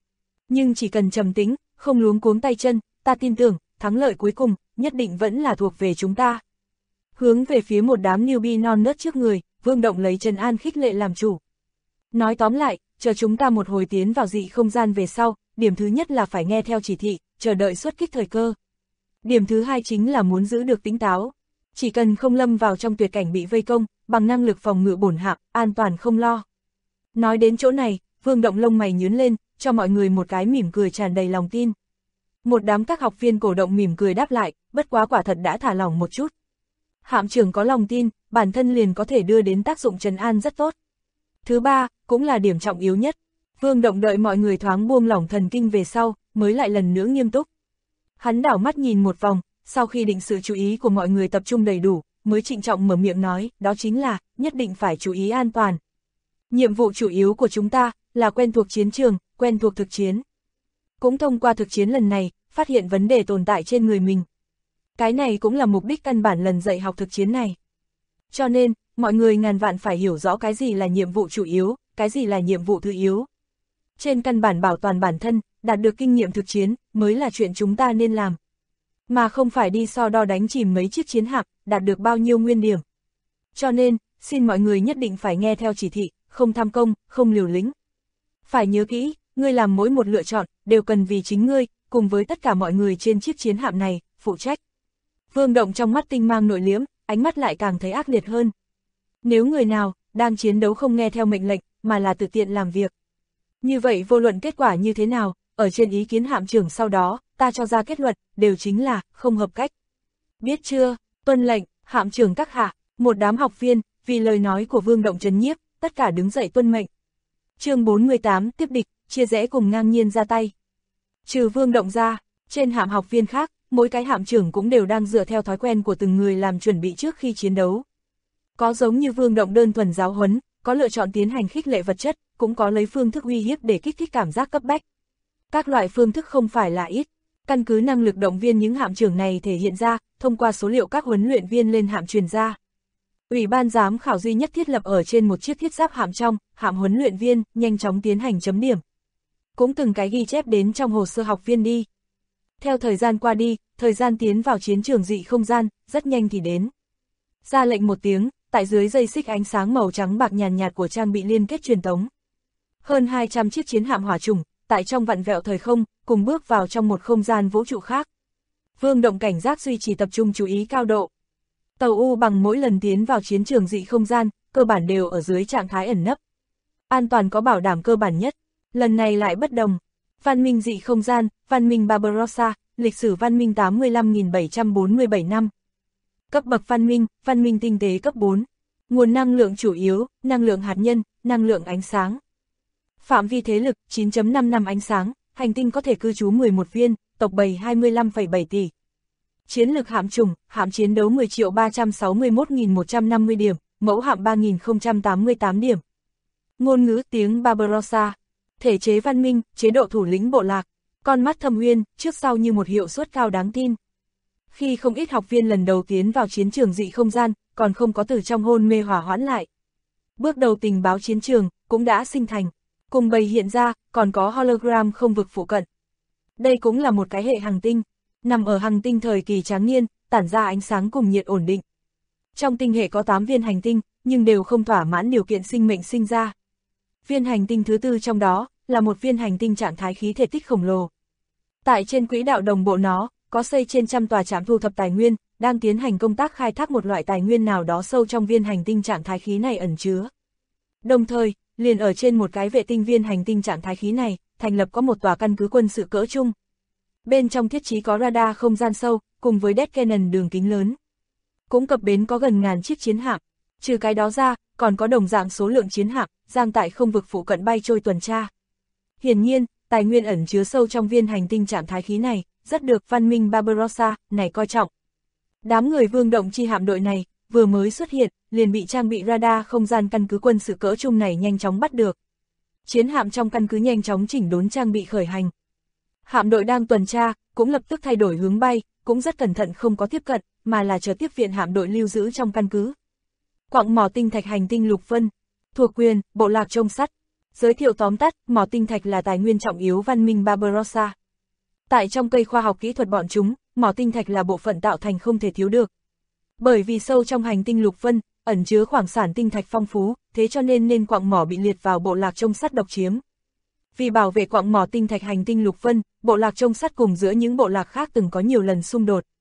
Nhưng chỉ cần trầm tĩnh, không luống cuống tay chân, ta tin tưởng, thắng lợi cuối cùng, nhất định vẫn là thuộc về chúng ta. Hướng về phía một đám newbie non nớt trước người, Vương Động lấy trấn an khích lệ làm chủ. Nói tóm lại, chờ chúng ta một hồi tiến vào dị không gian về sau, điểm thứ nhất là phải nghe theo chỉ thị, chờ đợi xuất kích thời cơ. Điểm thứ hai chính là muốn giữ được tỉnh táo. Chỉ cần không lâm vào trong tuyệt cảnh bị vây công, bằng năng lực phòng ngự bổn hạng, an toàn không lo. Nói đến chỗ này, Vương Động lông mày nhướng lên, cho mọi người một cái mỉm cười tràn đầy lòng tin. Một đám các học viên cổ động mỉm cười đáp lại, bất quá quả thật đã thả lỏng một chút. Hạm trưởng có lòng tin, bản thân liền có thể đưa đến tác dụng trấn an rất tốt. Thứ ba, cũng là điểm trọng yếu nhất. Vương Động đợi mọi người thoáng buông lỏng thần kinh về sau, mới lại lần nữa nghiêm túc. Hắn đảo mắt nhìn một vòng, sau khi định sự chú ý của mọi người tập trung đầy đủ, mới trịnh trọng mở miệng nói, đó chính là, nhất định phải chú ý an toàn. Nhiệm vụ chủ yếu của chúng ta, là quen thuộc chiến trường, quen thuộc thực chiến. Cũng thông qua thực chiến lần này, phát hiện vấn đề tồn tại trên người mình. Cái này cũng là mục đích căn bản lần dạy học thực chiến này. Cho nên, mọi người ngàn vạn phải hiểu rõ cái gì là nhiệm vụ chủ yếu, cái gì là nhiệm vụ thứ yếu. Trên căn bản bảo toàn bản thân, đạt được kinh nghiệm thực chiến, mới là chuyện chúng ta nên làm. Mà không phải đi so đo đánh chìm mấy chiếc chiến hạm, đạt được bao nhiêu nguyên điểm. Cho nên, xin mọi người nhất định phải nghe theo chỉ thị, không tham công, không liều lĩnh. Phải nhớ kỹ, ngươi làm mỗi một lựa chọn, đều cần vì chính ngươi, cùng với tất cả mọi người trên chiếc chiến hạm này, phụ trách. Vương Động trong mắt tinh mang nội liễm, ánh mắt lại càng thấy ác liệt hơn. Nếu người nào, đang chiến đấu không nghe theo mệnh lệnh, mà là tự tiện làm việc. Như vậy vô luận kết quả như thế nào, ở trên ý kiến hạm trưởng sau đó, ta cho ra kết luận, đều chính là, không hợp cách. Biết chưa, tuân lệnh, hạm trưởng các hạ, một đám học viên, vì lời nói của Vương Động trấn nhiếp, tất cả đứng dậy tuân mệnh. Chương 48 tiếp địch, chia rẽ cùng ngang nhiên ra tay. Trừ Vương Động ra, trên hạm học viên khác, mỗi cái hạm trưởng cũng đều đang dựa theo thói quen của từng người làm chuẩn bị trước khi chiến đấu. Có giống như Vương Động đơn thuần giáo huấn, có lựa chọn tiến hành khích lệ vật chất, cũng có lấy phương thức uy hiếp để kích thích cảm giác cấp bách. Các loại phương thức không phải là ít, căn cứ năng lực động viên những hạm trưởng này thể hiện ra, thông qua số liệu các huấn luyện viên lên hạm truyền ra. Ủy ban giám khảo duy nhất thiết lập ở trên một chiếc thiết giáp hạm trong, hạm huấn luyện viên, nhanh chóng tiến hành chấm điểm. Cũng từng cái ghi chép đến trong hồ sơ học viên đi. Theo thời gian qua đi, thời gian tiến vào chiến trường dị không gian, rất nhanh thì đến. Ra lệnh một tiếng, tại dưới dây xích ánh sáng màu trắng bạc nhàn nhạt của trang bị liên kết truyền tống. Hơn 200 chiếc chiến hạm hỏa chủng, tại trong vặn vẹo thời không, cùng bước vào trong một không gian vũ trụ khác. Vương Động cảnh giác duy trì tập trung chú ý cao độ. Tàu U bằng mỗi lần tiến vào chiến trường dị không gian, cơ bản đều ở dưới trạng thái ẩn nấp. An toàn có bảo đảm cơ bản nhất, lần này lại bất đồng. Văn minh dị không gian, văn minh Barbarossa, lịch sử văn minh 85.747 năm. Cấp bậc văn minh tinh tế cấp 4. Nguồn năng lượng chủ yếu, năng lượng hạt nhân, năng lượng ánh sáng. Phạm vi thế lực 9.5 năm ánh sáng, hành tinh có thể cư trú 11 viên, tộc bầy 25,7 tỷ. Chiến lược hạm chủng, hạm chiến đấu 10.361.150 điểm, mẫu hạm 3.088 điểm. Ngôn ngữ tiếng Barbarossa. Thể chế văn minh, chế độ thủ lĩnh bộ lạc. Con mắt thâm uyên, trước sau như một hiệu suất cao đáng tin. Khi không ít học viên lần đầu tiến vào chiến trường dị không gian, còn không có từ trong hôn mê hỏa hoãn lại. Bước đầu tình báo chiến trường, cũng đã sinh thành. Cùng bầy hiện ra, còn có hologram không vực phụ cận. Đây cũng là một cái hệ hành tinh, nằm ở hành tinh thời kỳ tráng niên, tản ra ánh sáng cùng nhiệt ổn định. Trong tinh hệ có 8 viên hành tinh, nhưng đều không thỏa mãn điều kiện sinh mệnh sinh ra. Viên hành tinh thứ tư trong đó, là một viên hành tinh trạng thái khí thể tích khổng lồ. Tại trên quỹ đạo đồng bộ nó, có xây trên trăm tòa trạm thu thập tài nguyên, đang tiến hành công tác khai thác một loại tài nguyên nào đó sâu trong viên hành tinh trạng thái khí này ẩn chứa. Đồng thời, liền ở trên một cái vệ tinh viên hành tinh trạng thái khí này, thành lập có một tòa căn cứ quân sự cỡ trung. Bên trong thiết trí có radar không gian sâu, cùng với dead cannon đường kính lớn. Cũng cập bến có gần ngàn chiếc chiến hạm. Trừ cái đó ra, còn có đồng dạng số lượng chiến hạm, giang tại không vực phụ cận bay trôi tuần tra. Hiển nhiên, tài nguyên ẩn chứa sâu trong viên hành tinh trạng thái khí này, rất được văn minh Barbarossa này coi trọng. Đám người Vương Động chi hạm đội này, vừa mới xuất hiện, liền bị trang bị radar không gian căn cứ quân sự cỡ trung này nhanh chóng bắt được. Chiến hạm trong căn cứ nhanh chóng chỉnh đốn trang bị khởi hành. Hạm đội đang tuần tra, cũng lập tức thay đổi hướng bay, cũng rất cẩn thận không có tiếp cận, mà là chờ tiếp viện hạm đội lưu giữ trong căn cứ. Quặng mỏ tinh thạch hành tinh Lục Vân, thuộc quyền, bộ lạc trông sắt. Giới thiệu tóm tắt, mỏ tinh thạch là tài nguyên trọng yếu văn minh Barbarossa. Tại trong cây khoa học kỹ thuật bọn chúng, mỏ tinh thạch là bộ phận tạo thành không thể thiếu được. Bởi vì sâu trong hành tinh lục vân, ẩn chứa khoáng sản tinh thạch phong phú, thế cho nên quặng mỏ bị liệt vào bộ lạc Trông Sắt độc chiếm. Vì bảo vệ quặng mỏ tinh thạch hành tinh lục vân, bộ lạc Trông Sắt cùng giữa những bộ lạc khác từng có nhiều lần xung đột.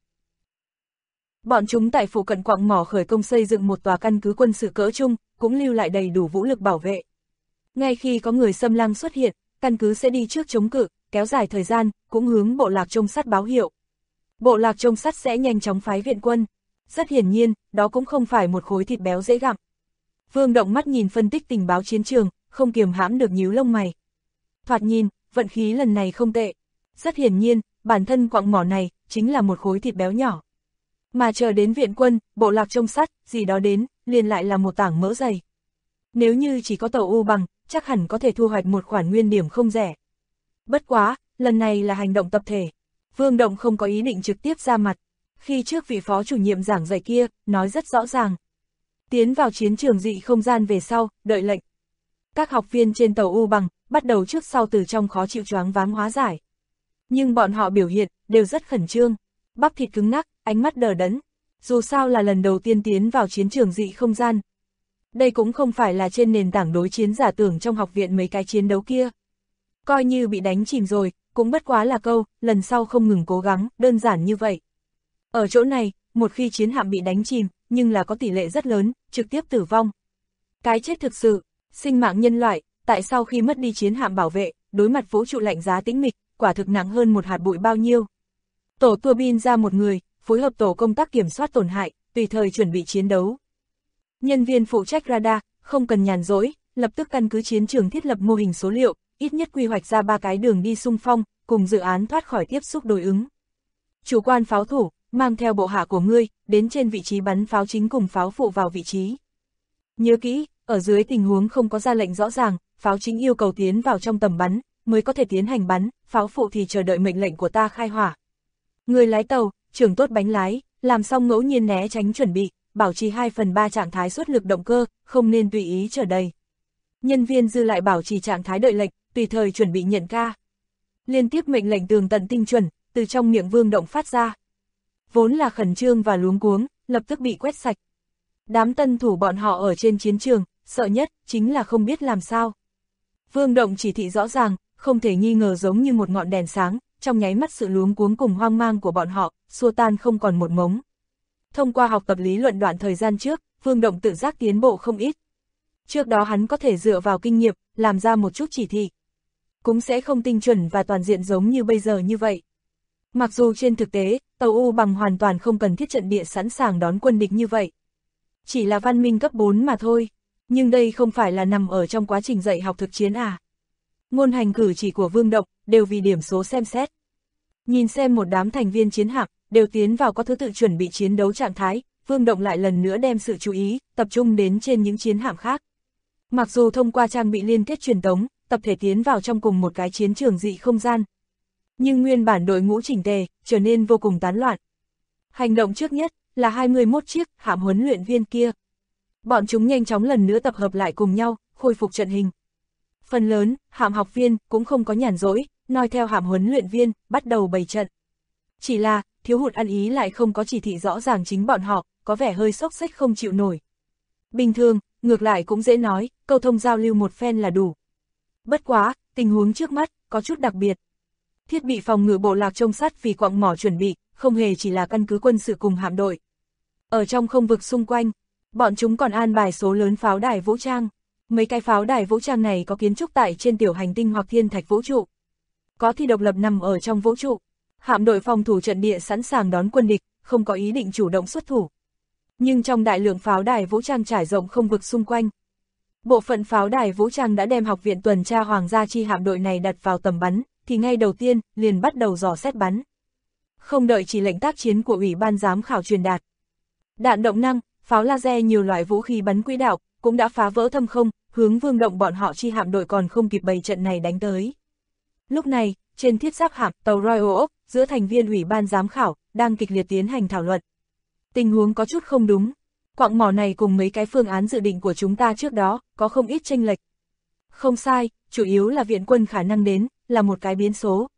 Bọn chúng tại phụ cận quặng mỏ khởi công xây dựng một tòa căn cứ quân sự cỡ trung, cũng lưu lại đầy đủ vũ lực bảo vệ. Ngay khi có người xâm lăng xuất hiện, căn cứ sẽ đi trước chống cự, kéo dài thời gian, cũng hướng bộ lạc Trông Sắt báo hiệu. Bộ lạc Trông Sắt sẽ nhanh chóng phái viện quân. Rất hiển nhiên, đó cũng không phải một khối thịt béo dễ gặm. Vương Động mắt nhìn phân tích tình báo chiến trường, không kiềm hãm được nhíu lông mày. Thoạt nhìn, vận khí lần này không tệ. Rất hiển nhiên, bản thân quặng mỏ này chính là một khối thịt béo nhỏ. Mà chờ đến viện quân, bộ lạc Trông Sắt, gì đó đến, liền lại là một tảng mỡ dày. Nếu như chỉ có tàu U bằng, chắc hẳn có thể thu hoạch một khoản nguyên điểm không rẻ. Bất quá, lần này là hành động tập thể. Vương Động không có ý định trực tiếp ra mặt. Khi trước vị phó chủ nhiệm giảng dạy kia, nói rất rõ ràng. Tiến vào chiến trường dị không gian về sau, đợi lệnh. Các học viên trên tàu U bằng, bắt đầu trước sau từ trong khó chịu choáng váng hóa giải. Nhưng bọn họ biểu hiện, đều rất khẩn trương. Bắp thịt cứng ngắc, ánh mắt đờ đẫn. Dù sao là lần đầu tiên tiến vào chiến trường dị không gian. Đây cũng không phải là trên nền tảng đối chiến giả tưởng trong học viện mấy cái chiến đấu kia. Coi như bị đánh chìm rồi, cũng bất quá là câu, lần sau không ngừng cố gắng, đơn giản như vậy. Ở chỗ này, một khi chiến hạm bị đánh chìm, nhưng là có tỷ lệ rất lớn, trực tiếp tử vong. Cái chết thực sự, sinh mạng nhân loại, tại sao khi mất đi chiến hạm bảo vệ, đối mặt vũ trụ lạnh giá tĩnh mịch, quả thực nặng hơn một hạt bụi bao nhiêu. Tổ tua bin ra một người, phối hợp tổ công tác kiểm soát tổn hại, tùy thời chuẩn bị chiến đấu. Nhân viên phụ trách radar, không cần nhàn rỗi, lập tức căn cứ chiến trường thiết lập mô hình số liệu, ít nhất quy hoạch ra 3 cái đường đi xung phong, cùng dự án thoát khỏi tiếp xúc đối ứng. Chủ quan pháo thủ, mang theo bộ hạ của ngươi, đến trên vị trí bắn pháo chính cùng pháo phụ vào vị trí. Nhớ kỹ, ở dưới tình huống không có ra lệnh rõ ràng, pháo chính yêu cầu tiến vào trong tầm bắn, mới có thể tiến hành bắn, pháo phụ thì chờ đợi mệnh lệnh của ta khai hỏa. Người lái tàu, trưởng tốt bánh lái, làm xong ngẫu nhiên né tránh chuẩn bị, bảo trì 2/3 trạng thái xuất lực động cơ, không nên tùy ý chờ đầy. Nhân viên dư lại bảo trì trạng thái đợi lệnh, tùy thời chuẩn bị nhận ca. Liên tiếp mệnh lệnh tường tận tinh chuẩn, từ trong miệng Vương Động phát ra. Vốn là khẩn trương và luống cuống, lập tức bị quét sạch. Đám tân thủ bọn họ ở trên chiến trường, sợ nhất, chính là không biết làm sao. Vương Động chỉ thị rõ ràng, không thể nghi ngờ giống như một ngọn đèn sáng, trong nháy mắt sự luống cuống cùng hoang mang của bọn họ, xua tan không còn một mống. Thông qua học tập lý luận đoạn thời gian trước, Vương Động tự giác tiến bộ không ít. Trước đó hắn có thể dựa vào kinh nghiệm, làm ra một chút chỉ thị. Cũng sẽ không tinh chuẩn và toàn diện giống như bây giờ như vậy. Mặc dù trên thực tế, tàu U bằng hoàn toàn không cần thiết trận địa sẵn sàng đón quân địch như vậy. Chỉ là văn minh cấp 4 mà thôi. Nhưng đây không phải là nằm ở trong quá trình dạy học thực chiến à. Ngôn hành cử chỉ của Vương Động, đều vì điểm số xem xét. Nhìn xem một đám thành viên chiến hạm, đều tiến vào có thứ tự chuẩn bị chiến đấu trạng thái, Vương Động lại lần nữa đem sự chú ý, tập trung đến trên những chiến hạm khác. Mặc dù thông qua trang bị liên kết truyền tống, tập thể tiến vào trong cùng một cái chiến trường dị không gian. Nhưng nguyên bản đội ngũ chỉnh tề, trở nên vô cùng tán loạn. Hành động trước nhất, là 21 chiếc hạm huấn luyện viên kia. Bọn chúng nhanh chóng lần nữa tập hợp lại cùng nhau, khôi phục trận hình. Phần lớn, hạm học viên, cũng không có nhàn rỗi, noi theo hạm huấn luyện viên, bắt đầu bày trận. Chỉ là, thiếu hụt ăn ý lại không có chỉ thị rõ ràng chính bọn họ, có vẻ hơi xốc xếch không chịu nổi. Bình thường, ngược lại cũng dễ nói, câu thông giao lưu một phen là đủ. Bất quá, tình huống trước mắt, có chút đặc biệt. Thiết bị phòng ngự bộ lạc Trông Sắt vì quặng mỏ chuẩn bị, không hề chỉ là căn cứ quân sự cùng hạm đội. Ở trong không vực xung quanh, bọn chúng còn an bài số lớn pháo đài vũ trang. Mấy cái pháo đài vũ trang này có kiến trúc tại trên tiểu hành tinh hoặc thiên thạch vũ trụ. Có thì độc lập nằm ở trong vũ trụ. Hạm đội phòng thủ trận địa sẵn sàng đón quân địch, không có ý định chủ động xuất thủ. Nhưng trong đại lượng pháo đài vũ trang trải rộng không vực xung quanh, bộ phận pháo đài vũ trang đã đem học viện tuần tra hoàng gia chi hạm đội này đặt vào tầm bắn, thì ngay đầu tiên, liền bắt đầu dò xét bắn. Không đợi chỉ lệnh tác chiến của Ủy ban giám khảo truyền đạt. Đạn động năng, pháo laser nhiều loại vũ khí bắn quỹ đạo, cũng đã phá vỡ thâm không, hướng Vương Động bọn họ chi hạm đội còn không kịp bày trận này đánh tới. Lúc này, trên thiết giáp hạm, tàu Royal Oak, giữa thành viên Ủy ban giám khảo, đang kịch liệt tiến hành thảo luận. Tình huống có chút không đúng. Quặng mỏ này cùng mấy cái phương án dự định của chúng ta trước đó, có không ít chênh lệch. Không sai, chủ yếu là viện quân khả năng đến, là một cái biến số.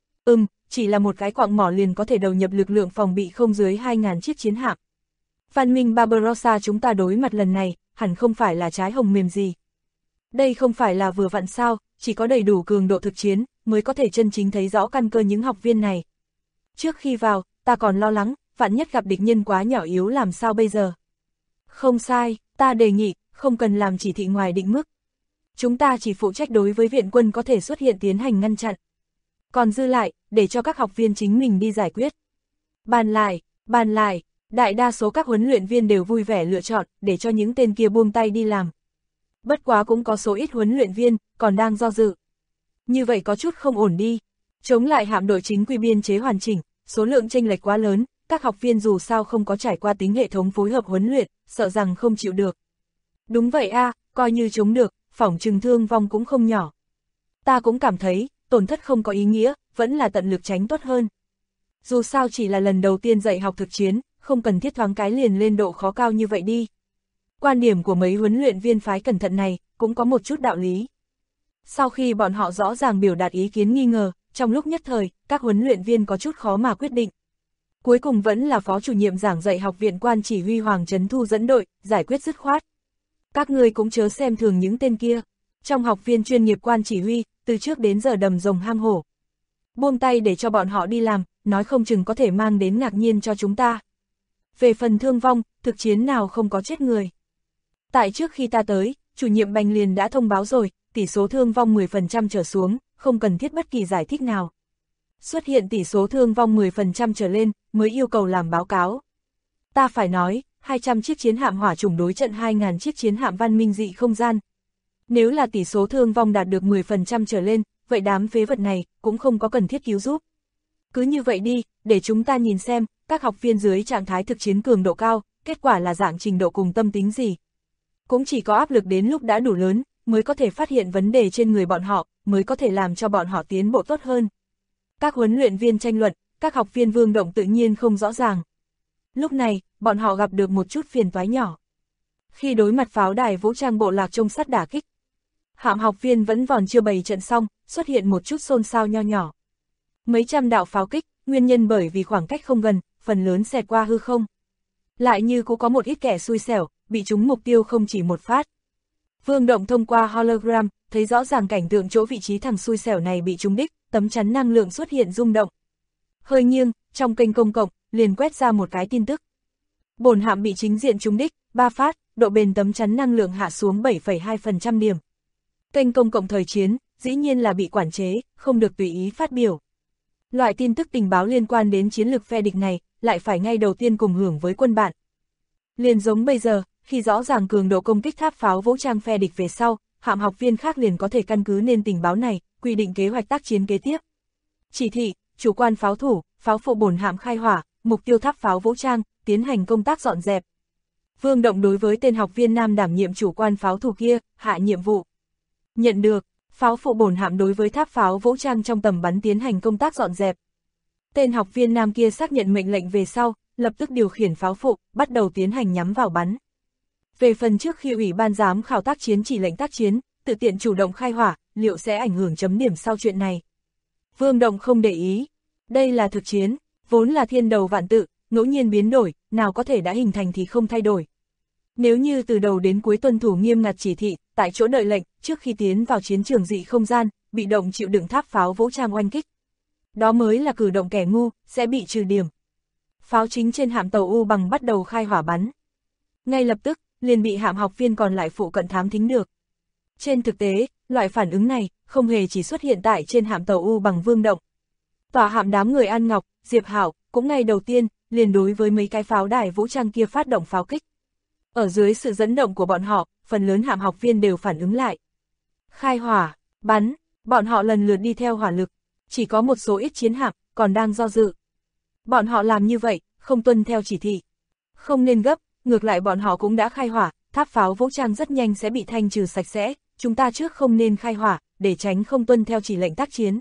Chỉ là một cái quặng mỏ liền có thể đầu nhập lực lượng phòng bị không dưới 2.000 chiếc chiến hạm. Văn minh Barbarossa chúng ta đối mặt lần này, hẳn không phải là trái hồng mềm gì. Đây không phải là vừa vặn sao, chỉ có đầy đủ cường độ thực chiến, mới có thể chân chính thấy rõ căn cơ những học viên này. Trước khi vào, ta còn lo lắng, vạn nhất gặp địch nhân quá nhỏ yếu làm sao bây giờ. Không sai, ta đề nghị, không cần làm chỉ thị ngoài định mức. Chúng ta chỉ phụ trách đối với viện quân có thể xuất hiện tiến hành ngăn chặn. Còn dư lại, để cho các học viên chính mình đi giải quyết. Bàn lại, đại đa số các huấn luyện viên đều vui vẻ lựa chọn, để cho những tên kia buông tay đi làm. Bất quá cũng có số ít huấn luyện viên, còn đang do dự. Như vậy có chút không ổn đi. Chống lại hạm đội chính quy biên chế hoàn chỉnh, số lượng chênh lệch quá lớn, các học viên dù sao không có trải qua tính hệ thống phối hợp huấn luyện, sợ rằng không chịu được. Đúng vậy a, coi như chống được, phỏng chừng thương vong cũng không nhỏ. Ta cũng cảm thấy, tổn thất không có ý nghĩa, vẫn là tận lực tránh tốt hơn. Dù sao chỉ là lần đầu tiên dạy học thực chiến, không cần thiết thoáng cái liền lên độ khó cao như vậy đi. Quan điểm của mấy huấn luyện viên phái cẩn thận này, cũng có một chút đạo lý. Sau khi bọn họ rõ ràng biểu đạt ý kiến nghi ngờ, trong lúc nhất thời, các huấn luyện viên có chút khó mà quyết định. Cuối cùng vẫn là phó chủ nhiệm giảng dạy học viện quan chỉ huy Hoàng Trấn Thu dẫn đội, giải quyết dứt khoát. Các ngươi cũng chớ xem thường những tên kia. Trong học viên chuyên nghiệp quan chỉ huy, từ trước đến giờ đầm rồng hang hổ. Buông tay để cho bọn họ đi làm, nói không chừng có thể mang đến ngạc nhiên cho chúng ta. Về phần thương vong, thực chiến nào không có chết người. Tại trước khi ta tới, chủ nhiệm Bành liền đã thông báo rồi, tỷ số thương vong 10% trở xuống, không cần thiết bất kỳ giải thích nào. Xuất hiện tỷ số thương vong 10% trở lên, mới yêu cầu làm báo cáo. Ta phải nói, 200 chiếc chiến hạm hỏa chủng đối trận 2.000 chiếc chiến hạm văn minh dị không gian. Nếu là tỷ số thương vong đạt được 10% trở lên, vậy đám phế vật này cũng không có cần thiết cứu giúp. Cứ như vậy đi, để chúng ta nhìn xem, các học viên dưới trạng thái thực chiến cường độ cao, kết quả là dạng trình độ cùng tâm tính gì. Cũng chỉ có áp lực đến lúc đã đủ lớn, mới có thể phát hiện vấn đề trên người bọn họ, mới có thể làm cho bọn họ tiến bộ tốt hơn. Các huấn luyện viên tranh luận, các học viên Vương Động tự nhiên không rõ ràng. Lúc này, bọn họ gặp được một chút phiền toái nhỏ. Khi đối mặt pháo đài vũ trang bộ lạc trông sắt đả kích, hạm học viên vẫn còn chưa bày trận xong, xuất hiện một chút xôn xao nho nhỏ. Mấy trăm đạo pháo kích, nguyên nhân bởi vì khoảng cách không gần, phần lớn xẹt qua hư không. Lại như cũng có một ít kẻ xui xẻo, bị trúng mục tiêu không chỉ một phát. Vương Động thông qua hologram, thấy rõ ràng cảnh tượng chỗ vị trí thằng xui xẻo này bị trúng đích, tấm chắn năng lượng xuất hiện rung động. Hơi nghiêng, trong kênh công cộng, liền quét ra một cái tin tức. Bổn hạm bị chính diện trúng đích, 3 phát, độ bền tấm chắn năng lượng hạ xuống 7,2% điểm. Kênh công cộng thời chiến, dĩ nhiên là bị quản chế, không được tùy ý phát biểu. Loại tin tức tình báo liên quan đến chiến lược phe địch này, lại phải ngay đầu tiên cùng hưởng với quân bạn. Liền giống bây giờ, khi rõ ràng cường độ công kích tháp pháo vũ trang phe địch về sau, hạm học viên khác liền có thể căn cứ nên tình báo này, quy định kế hoạch tác chiến kế tiếp. Chỉ thị, chủ quan pháo thủ, pháo phụ bổn hạm khai hỏa, mục tiêu tháp pháo vũ trang, tiến hành công tác dọn dẹp. Vương Động đối với tên học viên nam đảm nhiệm chủ quan pháo thủ kia, hạ nhiệm vụ. Nhận được, pháo phụ bổn hạm đối với tháp pháo vũ trang trong tầm bắn tiến hành công tác dọn dẹp. Tên học viên nam kia xác nhận mệnh lệnh về sau, lập tức điều khiển pháo phụ, bắt đầu tiến hành nhắm vào bắn. Về phần trước khi Ủy ban giám khảo tác chiến chỉ lệnh tác chiến, tự tiện chủ động khai hỏa, liệu sẽ ảnh hưởng chấm điểm sau chuyện này? Vương Động không để ý. Đây là thực chiến, vốn là thiên đầu vạn tự, ngẫu nhiên biến đổi, nào có thể đã hình thành thì không thay đổi. Nếu như từ đầu đến cuối tuân thủ nghiêm ngặt chỉ thị, tại chỗ đợi lệnh, trước khi tiến vào chiến trường dị không gian, bị động chịu đựng tháp pháo vũ trang oanh kích. Đó mới là cử động kẻ ngu, sẽ bị trừ điểm. Pháo chính trên hạm tàu U bằng bắt đầu khai hỏa bắn. Ngay lập tức, liền bị hạm học viên còn lại phụ cận thám thính được. Trên thực tế, loại phản ứng này, không hề chỉ xuất hiện tại trên hạm tàu U bằng Vương Động. Tòa hạm đám người An Ngọc, Diệp Hảo, cũng ngay đầu tiên, liền đối với mấy cái pháo đài vũ trang kia phát động pháo kích. Ở dưới sự dẫn động của bọn họ, phần lớn hạm học viên đều phản ứng lại. Khai hỏa, bắn, bọn họ lần lượt đi theo hỏa lực, chỉ có một số ít chiến hạm, còn đang do dự. Bọn họ làm như vậy, không tuân theo chỉ thị. Không nên gấp, ngược lại bọn họ cũng đã khai hỏa, tháp pháo vũ trang rất nhanh sẽ bị thanh trừ sạch sẽ, chúng ta trước không nên khai hỏa, để tránh không tuân theo chỉ lệnh tác chiến.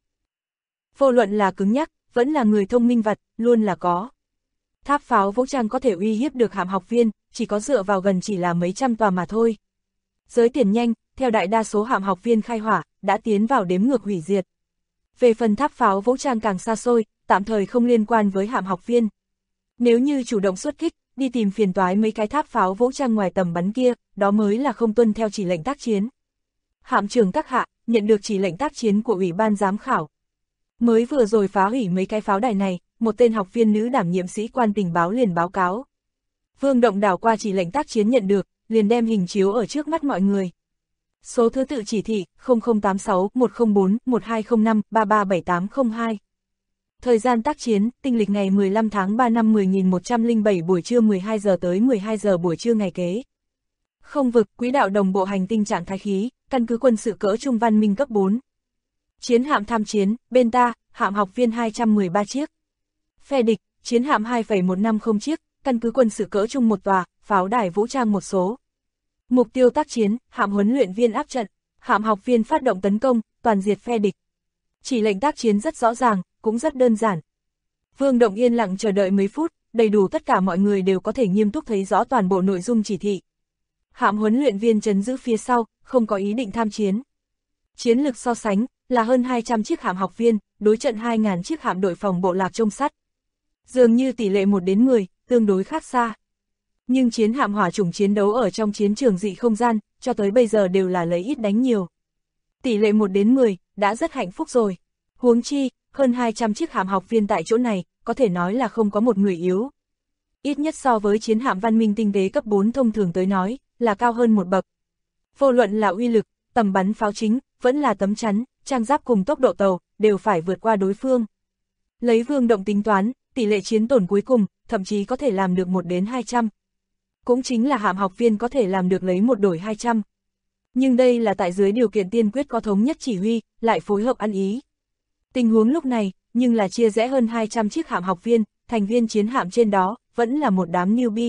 Vô luận là cứng nhắc, vẫn là người thông minh vật, luôn là có. Tháp pháo vũ trang có thể uy hiếp được hạm học viên, chỉ có dựa vào gần chỉ là mấy trăm tòa mà thôi. Giới tiền nhanh, theo đại đa số hạm học viên khai hỏa, đã tiến vào đếm ngược hủy diệt. Về phần tháp pháo vũ trang càng xa xôi, tạm thời không liên quan với hạm học viên. Nếu như chủ động xuất kích, đi tìm phiền toái mấy cái tháp pháo vũ trang ngoài tầm bắn kia, đó mới là không tuân theo chỉ lệnh tác chiến. Hạm trưởng các hạ, nhận được chỉ lệnh tác chiến của Ủy ban giám khảo. Mới vừa rồi phá hủy mấy cái pháo đài này, một tên học viên nữ đảm nhiệm sĩ quan tình báo liền báo cáo. Vương Động đảo qua chỉ lệnh tác chiến nhận được, liền đem hình chiếu ở trước mắt mọi người. Số thứ tự chỉ thị 0086-101-1205-337802. Thời gian tác chiến, tinh lịch ngày 15 tháng 3 năm 10.107 buổi trưa 12 giờ tới 12 giờ buổi trưa ngày kế. Không vực, quỹ đạo đồng bộ hành tinh trạng thái khí, căn cứ quân sự cỡ trung văn minh cấp 4. Chiến hạm tham chiến, bên ta, hạm học viên 213 chiếc. Phe địch, chiến hạm 2,150 chiếc, căn cứ quân sự cỡ trung một tòa, pháo đài vũ trang một số. Mục tiêu tác chiến, hạm huấn luyện viên áp trận, hạm học viên phát động tấn công, toàn diệt phe địch. Chỉ lệnh tác chiến rất rõ ràng, cũng rất đơn giản. Vương Động yên lặng chờ đợi mấy phút, đầy đủ tất cả mọi người đều có thể nghiêm túc thấy rõ toàn bộ nội dung chỉ thị. Hạm huấn luyện viên trấn giữ phía sau, không có ý định tham chiến. Chiến lực so sánh, là hơn 200 chiếc hạm học viên, đối trận 2.000 chiếc hạm đội phòng bộ lạc trông sắt. Dường như tỷ lệ 1:10, tương đối khác xa. Nhưng chiến hạm hỏa chủng chiến đấu ở trong chiến trường dị không gian, cho tới bây giờ đều là lấy ít đánh nhiều. Tỷ lệ 1:10, đã rất hạnh phúc rồi. Huống chi, hơn 200 chiếc hạm học viên tại chỗ này, có thể nói là không có một người yếu. Ít nhất so với chiến hạm văn minh tinh tế cấp 4 thông thường tới nói, là cao hơn một bậc. Vô luận là uy lực, tầm bắn pháo chính, vẫn là tấm chắn, trang giáp cùng tốc độ tàu, đều phải vượt qua đối phương. Lấy Vương Động tính toán, tỷ lệ chiến tổn cuối cùng, thậm chí có thể làm được 1:200. Cũng chính là hạm học viên có thể làm được lấy 1 đổi 200. Nhưng đây là tại dưới điều kiện tiên quyết có thống nhất chỉ huy, lại phối hợp ăn ý. Tình huống lúc này, nhưng là chia rẽ hơn 200 chiếc hạm học viên, thành viên chiến hạm trên đó, vẫn là một đám newbie.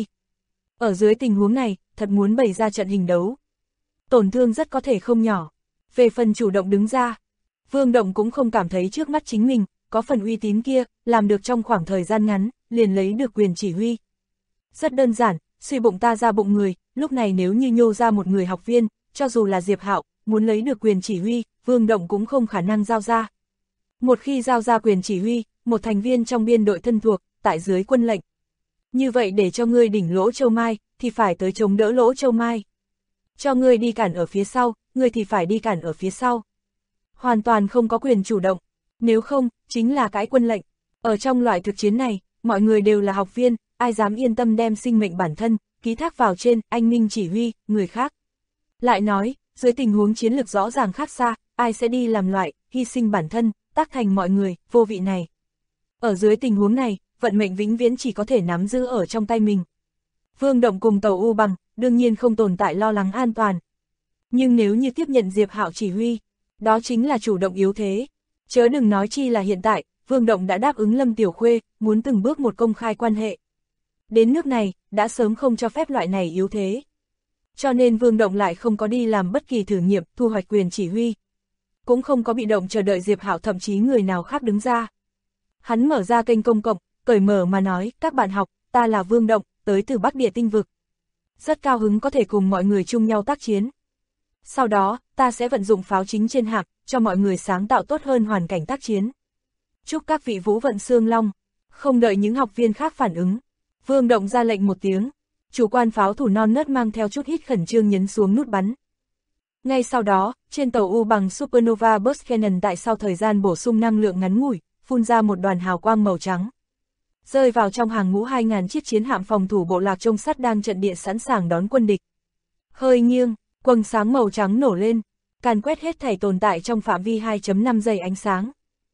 Ở dưới tình huống này, thật muốn bày ra trận hình đấu. Tổn thương rất có thể không nhỏ. Về phần chủ động đứng ra, Vương Động cũng không cảm thấy trước mắt chính mình, có phần uy tín kia, làm được trong khoảng thời gian ngắn, liền lấy được quyền chỉ huy. Rất đơn giản, suy bụng ta ra bụng người, lúc này nếu như nhô ra một người học viên, cho dù là Diệp Hạo, muốn lấy được quyền chỉ huy, Vương Động cũng không khả năng giao ra. Một khi giao ra quyền chỉ huy, một thành viên trong biên đội thân thuộc, tại dưới quân lệnh. Như vậy để cho ngươi đỉnh Lỗ Châu Mai, thì phải tới chống đỡ Lỗ Châu Mai. Cho ngươi đi cản ở phía sau, ngươi thì phải đi cản ở phía sau. Hoàn toàn không có quyền chủ động, nếu không, chính là cãi quân lệnh. Ở trong loại thực chiến này, mọi người đều là học viên, ai dám yên tâm đem sinh mệnh bản thân, ký thác vào trên anh minh chỉ huy, người khác. Lại nói, dưới tình huống chiến lược rõ ràng khác xa, ai sẽ đi làm loại, hy sinh bản thân, tác thành mọi người, vô vị này. Ở dưới tình huống này, vận mệnh vĩnh viễn chỉ có thể nắm giữ ở trong tay mình. Vương Động cùng tàu U Bằng, đương nhiên không tồn tại lo lắng an toàn. Nhưng nếu như tiếp nhận Diệp Hạo chỉ huy, đó chính là chủ động yếu thế. Chớ đừng nói chi là hiện tại, Vương Động đã đáp ứng Lâm Tiểu Khuê, muốn từng bước một công khai quan hệ. Đến nước này, đã sớm không cho phép loại này yếu thế. Cho nên Vương Động lại không có đi làm bất kỳ thử nghiệm, thu hoạch quyền chỉ huy. Cũng không có bị động chờ đợi Diệp Hạo thậm chí người nào khác đứng ra. Hắn mở ra kênh công cộng, cởi mở mà nói, các bạn học, ta là Vương Động, tới từ Bắc Địa tinh vực. Rất cao hứng có thể cùng mọi người chung nhau tác chiến. Sau đó, ta sẽ vận dụng pháo chính trên hạm, cho mọi người sáng tạo tốt hơn hoàn cảnh tác chiến. Chúc các vị vũ vận xương long. Không đợi những học viên khác phản ứng, Vương Động ra lệnh một tiếng. Chủ quan pháo thủ non nớt mang theo chút hít khẩn trương nhấn xuống nút bắn. Ngay sau đó, trên tàu U Bằng Supernova Burst Cannon tại sau thời gian bổ sung năng lượng ngắn ngủi, phun ra một đoàn hào quang màu trắng. Rơi vào trong hàng ngũ 2.000 chiếc chiến hạm phòng thủ bộ lạc trông sắt đang trận địa sẵn sàng đón quân địch. Hơi nghiêng, quầng sáng màu trắng nổ lên, càn quét hết thảy tồn tại trong phạm vi 2.5 giây ánh sáng.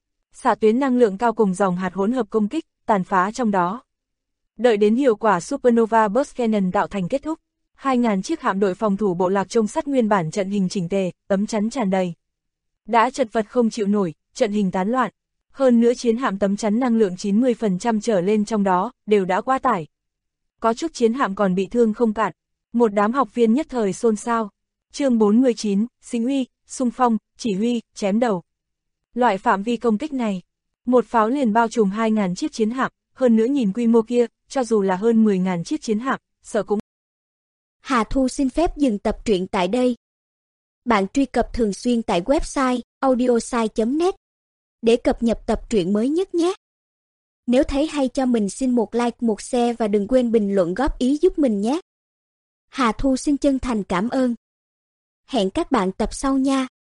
Xạ tuyến năng lượng cao cùng dòng hạt hỗn hợp công kích, tàn phá trong đó. Đợi đến hiệu quả Supernova Burst Cannon tạo thành kết thúc, 2.000 chiếc hạm đội phòng thủ bộ lạc trông sắt nguyên bản trận hình chỉnh tề, tấm chắn tràn đầy. Đã chật vật không chịu nổi, trận hình tán loạn. Hơn nữa chiến hạm tấm chắn năng lượng 90% trở lên trong đó, đều đã quá tải. Có chút chiến hạm còn bị thương không cạn. Một đám học viên nhất thời xôn xao. Chương 49, sinh uy, xung phong, chỉ huy, chém đầu. Loại phạm vi công kích này, một pháo liền bao trùm 2.000 chiếc chiến hạm, hơn nữa nhìn quy mô kia, cho dù là hơn 10.000 chiếc chiến hạm, sợ cũng. Hà Thu xin phép dừng tập truyện tại đây. Bạn truy cập thường xuyên tại website audiosai.net để cập nhật tập truyện mới nhất nhé. Nếu thấy hay cho mình xin một like, một share và đừng quên bình luận góp ý giúp mình nhé. Hà Thu xin chân thành cảm ơn. Hẹn các bạn tập sau nha.